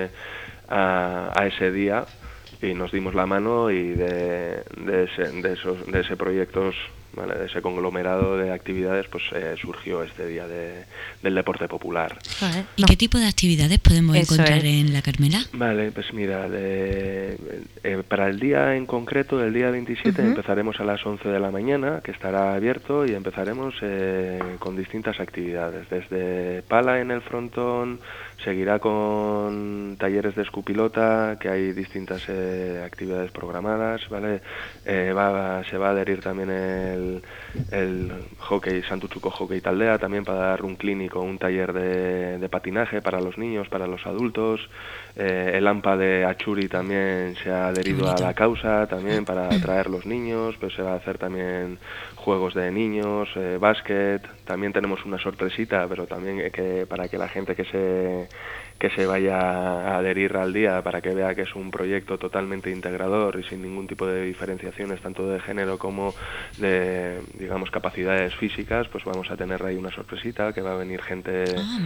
ese día y nos dimos la mano y de ese proyectos, ¿vale? De ese conglomerado de actividades pues surgió este día del deporte popular. ¿Y qué tipo de actividades podemos encontrar en la Carmela? Vale, pues mira, para el día en concreto, el día 27, empezaremos a las 11 de la mañana, que estará abierto, y empezaremos con distintas actividades, desde pala en el frontón, seguirá con talleres de escupilota, que hay distintas actividades programadas, ¿vale? Se va a adherir también el hockey, Santuchuco Hockey Taldea, también para dar un clínico, un taller de patinaje para los niños, para los adultos. El AMPA de Achuri también se ha adherido a la causa, también para atraer los niños, pues se va a hacer también juegos de niños, básquet. También tenemos una sorpresita, pero también para que la gente que se vaya a adherir al día, para que vea que es un proyecto totalmente integrador y sin ningún tipo de diferenciaciones, tanto de género como de, digamos, capacidades físicas, pues vamos a tener ahí una sorpresita, que va a venir gente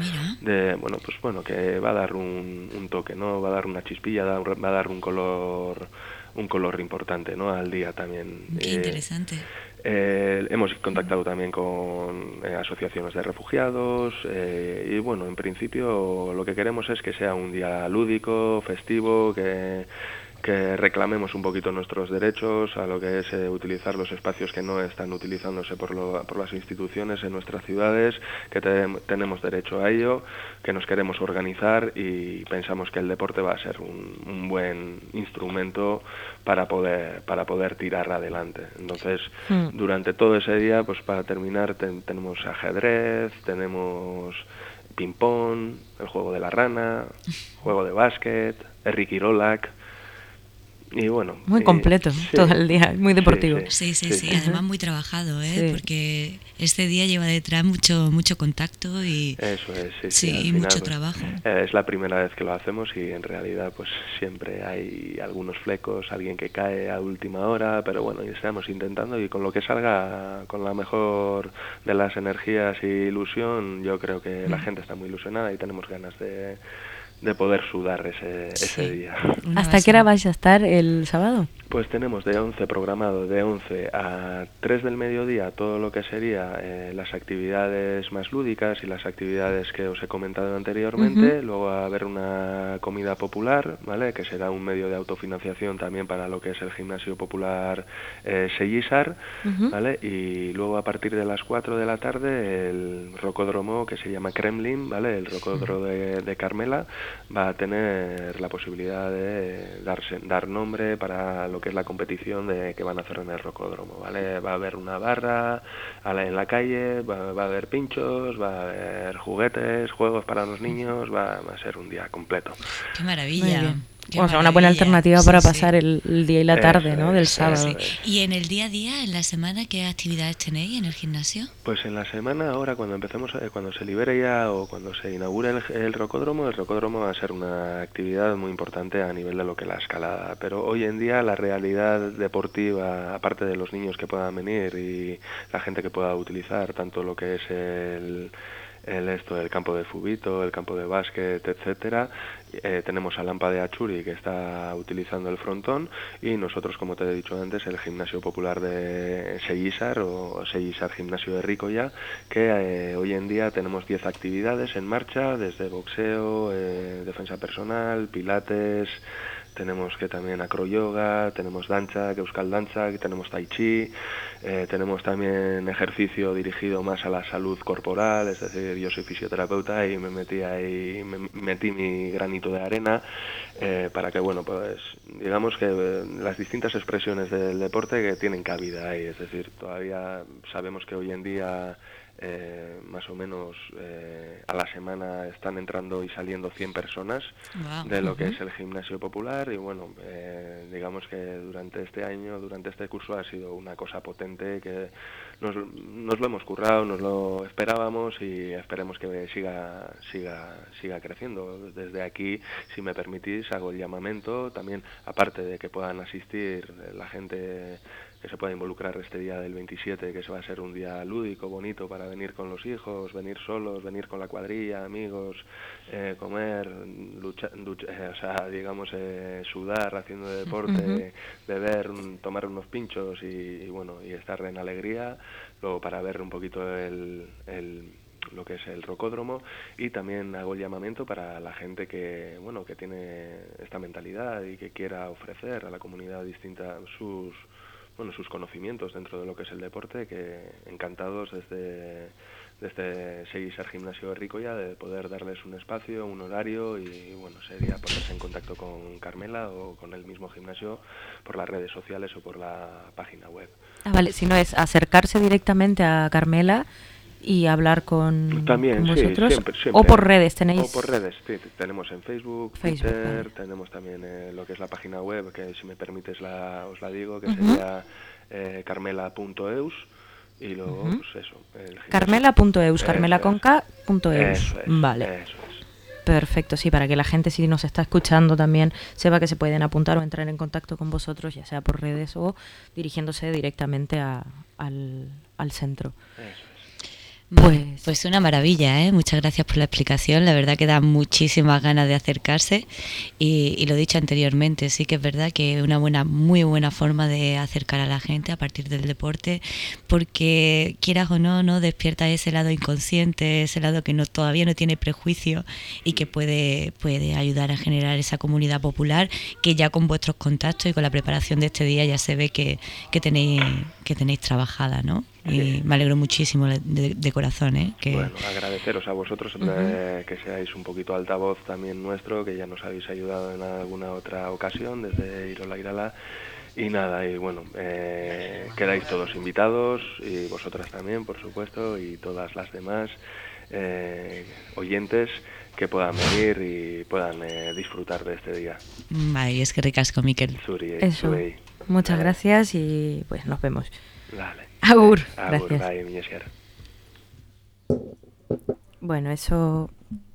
que va a dar un toque, ¿no? Va a dar una chispilla, va a dar un color importante, ¿no? Al día también. Qué interesante. Hemos contactado también con asociaciones de refugiados y bueno, en principio lo que queremos es que sea un día lúdico, festivo, que reclamemos un poquito nuestros derechos a lo que es utilizar los espacios que no están utilizándose por las instituciones en nuestras ciudades, que tenemos derecho a ello, que nos queremos organizar y pensamos que el deporte va a ser un buen instrumento para poder tirar adelante. Entonces, durante todo ese día, pues para terminar, tenemos ajedrez, tenemos ping-pong, el juego de la rana, juego de básquet, Herri Kirolak. Y bueno, muy completo, sí, todo el día, muy deportivo. Sí, además muy trabajado, Sí. Porque este día lleva detrás mucho contacto y eso es, y al mucho final, trabajo. Es la primera vez que lo hacemos y en realidad pues siempre hay algunos flecos, alguien que cae a última hora, pero bueno, estamos intentando y con lo que salga, con la mejor de las energías y ilusión, yo creo que la gente está muy ilusionada y tenemos ganas de poder sudar ese día. ¿Hasta qué hora vais a estar el sábado? Pues tenemos de 11 programado de 11 a 3 del mediodía todo lo que sería las actividades más lúdicas y las actividades que os he comentado anteriormente. Luego va a haber una comida popular, ¿vale? Que será un medio de autofinanciación también para lo que es el gimnasio popular Sellisar, ¿vale? Y luego a partir de las 4 de la tarde el rocódromo que se llama Kremlin, ¿vale? El rocódromo de Carmela va a tener la posibilidad de dar nombre para lo que es la competición que van a hacer en el rocódromo, ¿vale? Va a haber una barra en la calle, va a haber pinchos, va a haber juguetes, juegos para los niños, va a ser un día completo. ¡Qué maravilla! O sea, una buena alternativa para pasar el día y la tarde, ¿no? Del sábado. ¿Y en el día a día, en la semana, qué actividades tenéis en el gimnasio? Pues en la semana ahora, cuando empecemos, cuando se libere ya o cuando se inaugure el rocódromo va a ser una actividad muy importante a nivel de lo que es la escalada. Pero hoy en día la realidad deportiva, aparte de los niños que puedan venir y la gente que pueda utilizar tanto lo que es el campo de fubito, el campo de básquet, etcétera. Tenemos a Lampa de Achuri que está utilizando el frontón y nosotros, como te he dicho antes, el gimnasio popular de Sellisar o Sellisar Gimnasio de Ricoya, que hoy en día tenemos 10 actividades en marcha, desde boxeo, defensa personal, pilates, tenemos que también acroyoga, tenemos danza, euskal danza, tenemos tai chi, tenemos también ejercicio dirigido más a la salud corporal, es decir, yo soy fisioterapeuta y me metí mi granito de arena para que, bueno, pues digamos que las distintas expresiones del deporte que tienen cabida ahí, es decir, todavía sabemos que hoy en día más o menos a la semana están entrando y saliendo 100 personas de lo que es el gimnasio popular y bueno, digamos que durante este curso ha sido una cosa potente que nos lo hemos currado, nos lo esperábamos y esperemos que siga creciendo. Desde aquí, si me permitís, hago el llamamiento también, aparte de que puedan asistir la gente que se pueda involucrar este día del 27, que se va a ser un día lúdico, bonito para venir con los hijos, venir solos, venir con la cuadrilla, amigos, comer, sudar haciendo deporte, beber, tomar unos pinchos y bueno, y estar en alegría. Luego para ver un poquito lo que es el rocódromo y también hago el llamamiento para la gente que tiene esta mentalidad y que quiera ofrecer a la comunidad distinta sus conocimientos dentro de lo que es el deporte, que encantados desde Sellisar Gimnasio de Ricoya de poder darles un espacio, un horario y bueno, sería ponerse en contacto con Carmela o con el mismo gimnasio por las redes sociales o por la página web. Vale, si no es acercarse directamente a Carmela y hablar con vosotros, siempre. O por redes tenéis. O por redes, sí, tenemos en Facebook, Twitter, vale. Tenemos también lo que es la página web, que si me permites os la digo, que sería carmela.eus y luego pues eso. Carmela.eus, carmelaconk.eus. Eso es, vale. Eso es. Perfecto, sí, para que la gente, si nos está escuchando también, sepa que se pueden apuntar o entrar en contacto con vosotros, ya sea por redes o dirigiéndose directamente al centro. Eso. Pues una maravilla, ¿eh? Muchas gracias por la explicación. La verdad que da muchísimas ganas de acercarse y lo he dicho anteriormente, sí que es verdad que es una muy buena forma de acercar a la gente a partir del deporte, porque quieras o no despierta ese lado inconsciente, ese lado que todavía no tiene prejuicio y que puede ayudar a generar esa comunidad popular que ya con vuestros contactos y con la preparación de este día ya se ve que tenéis trabajada, ¿no? Y me alegro muchísimo de corazón, ¿eh? Bueno, agradeceros a vosotros que seáis un poquito altavoz también nuestro, que ya nos habéis ayudado en alguna otra ocasión desde Irola Irala. Y nada, y bueno, quedáis todos invitados y vosotras también, por supuesto, y todas las demás oyentes que puedan venir y puedan disfrutar de este día. Bai, eskerrik asko, Mikel. Zuri, Eso. zuei. Muchas Vale. gracias y pues nos vemos. Vale. Agur. Agur, Gracias. bai, mila esker. Bueno, eso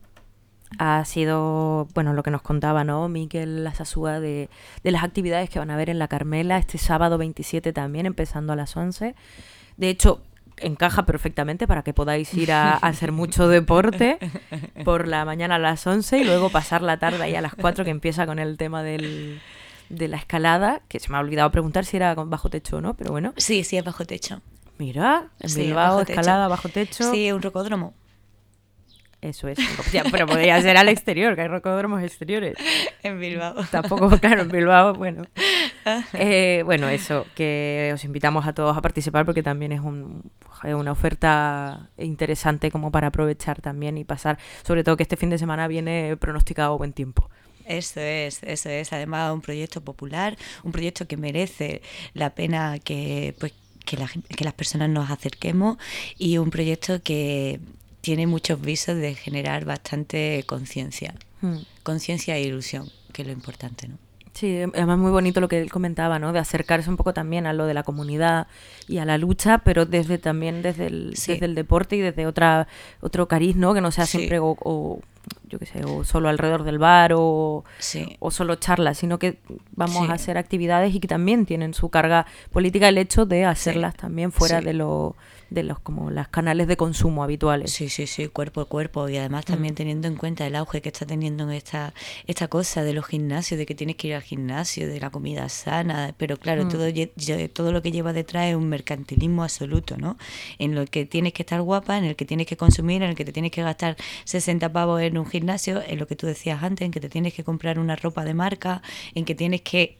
ha sido, bueno, lo que nos contaba, ¿no? Mikel Lasasúa de las actividades que van a haber en la Carmela este sábado 27 también, empezando a las 11. De hecho, encaja perfectamente para que podáis ir a hacer mucho deporte por la mañana a las 11 y luego pasar la tarde ahí a las 4, que empieza con el tema de la escalada, que se me ha olvidado preguntar si era con bajo techo o no, pero bueno. Sí, sí, es bajo techo. Mira, en Sí, Bilbao, bajo techo. escalada bajo techo. Sí, un rocódromo. Eso es. Ya, pero podría ser al exterior, que hay rocódromos exteriores. En Bilbao. Tampoco, claro, en Bilbao, bueno. Bueno, eso, que os invitamos a todos a participar porque también es una oferta interesante como para aprovechar también y pasar, sobre todo que este fin de semana viene pronosticado buen tiempo. Eso es. Además, un proyecto popular, un proyecto que merece la pena que las personas nos acerquemos y un proyecto que tiene muchos visos de generar bastante conciencia. Conciencia e ilusión, que es lo importante, ¿no? Sí, además muy bonito lo que él comentaba, ¿no? De acercarse un poco también a lo de la comunidad y a la lucha, pero desde el deporte y desde otro cariz, ¿no? Que no sea Sí. siempre o yo qué sé, o solo alrededor del bar o solo charlas, sino que vamos a hacer actividades y que también tienen su carga política, el hecho de hacerlas también fuera de los como las canales de consumo habituales. Sí, cuerpo a cuerpo, y además también teniendo en cuenta el auge que está teniendo en esta cosa de los gimnasios, de que tienes que ir al gimnasio, de la comida sana, pero claro, todo lo que lleva detrás es un mercantilismo absoluto, ¿no? En lo que tienes que estar guapa, en el que tienes que consumir, en el que te tienes que gastar 60 pavos en un gimnasio, en lo que tú decías antes, en que te tienes que comprar una ropa de marca, en que tienes que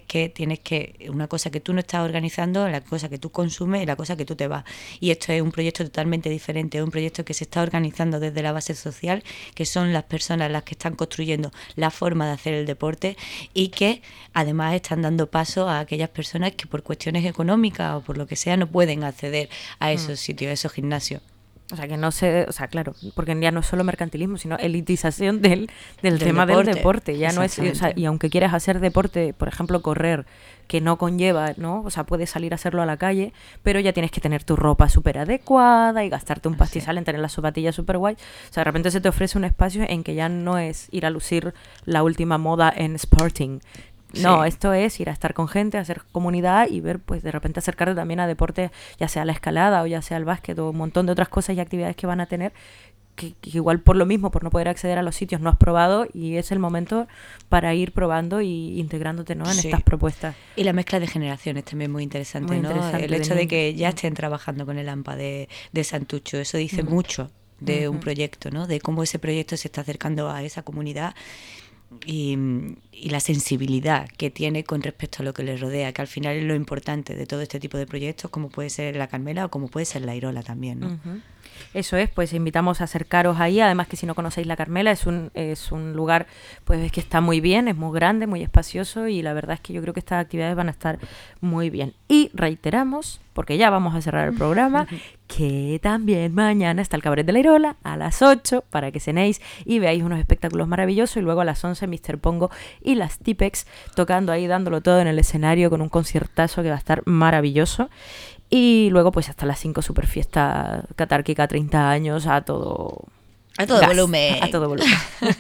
una cosa que tú no estás organizando, la cosa que tú consumes y la cosa que tú te vas. Y esto es un proyecto totalmente diferente, es un proyecto que se está organizando desde la base social, que son las personas las que están construyendo la forma de hacer el deporte y que además están dando paso a aquellas personas que por cuestiones económicas o por lo que sea no pueden acceder a esos sitios, a esos gimnasios. O sea, que no se... O sea, claro, porque ya no es solo mercantilismo, sino elitización del tema del deporte. Ya no es... O sea, y aunque quieras hacer deporte, por ejemplo, correr, que no conlleva, ¿no? O sea, puedes salir a hacerlo a la calle, pero ya tienes que tener tu ropa súper adecuada y gastarte un pastizal en tener las zapatillas súper guay. O sea, de repente se te ofrece un espacio en que ya no es ir a lucir la última moda en sporting. No, esto es ir a estar con gente, a hacer comunidad y ver, pues de repente acercarte también a deportes, ya sea la escalada o ya sea el básquet o un montón de otras cosas y actividades que van a tener que igual por lo mismo, por no poder acceder a los sitios, no has probado y es el momento para ir probando y integrándote, ¿no? En estas propuestas. Y la mezcla de generaciones también muy interesante, ¿no? El hecho de que ya estén trabajando con el AMPA de Santucho, eso dice mucho de un proyecto, ¿no? De cómo ese proyecto se está acercando a esa comunidad y la sensibilidad que tiene con respecto a lo que le rodea, que al final es lo importante de todo este tipo de proyectos, como puede ser la Carmela o como puede ser la Irola también, ¿no? Eso es, pues invitamos a acercaros ahí. Además que si no conocéis la Carmela es un lugar pues que está muy bien, es muy grande, muy espacioso y la verdad es que yo creo que estas actividades van a estar muy bien. Y reiteramos, porque ya vamos a cerrar el programa, que también mañana está el Cabaret de la Irola a las 8 para que cenéis y veáis unos espectáculos maravillosos y luego a las 11 Mr. Pongo y las Tipex tocando ahí, dándolo todo en el escenario con un conciertazo que va a estar maravilloso. Y luego pues hasta las 5 super fiesta catárquica, 30 años, a todo volumen. A todo volumen.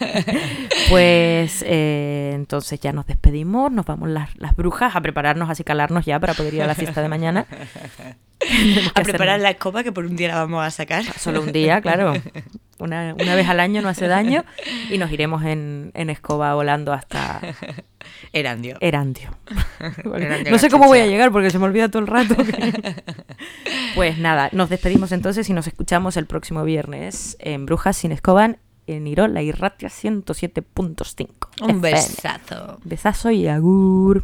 Pues entonces ya nos despedimos, nos vamos las brujas a prepararnos, a acicalarnos ya para poder ir a la fiesta de mañana. A preparar la escoba que por un día la vamos a sacar. Solo un día, claro. Una vez al año no hace daño y nos iremos en escoba volando hasta Erandio. No sé cómo voy a llegar porque se me olvida todo el rato. Pues nada, nos despedimos entonces y nos escuchamos el próximo viernes en Brujas sin Escoba en Irola y Ratia 107.5. Un besazo. Besazo y agur.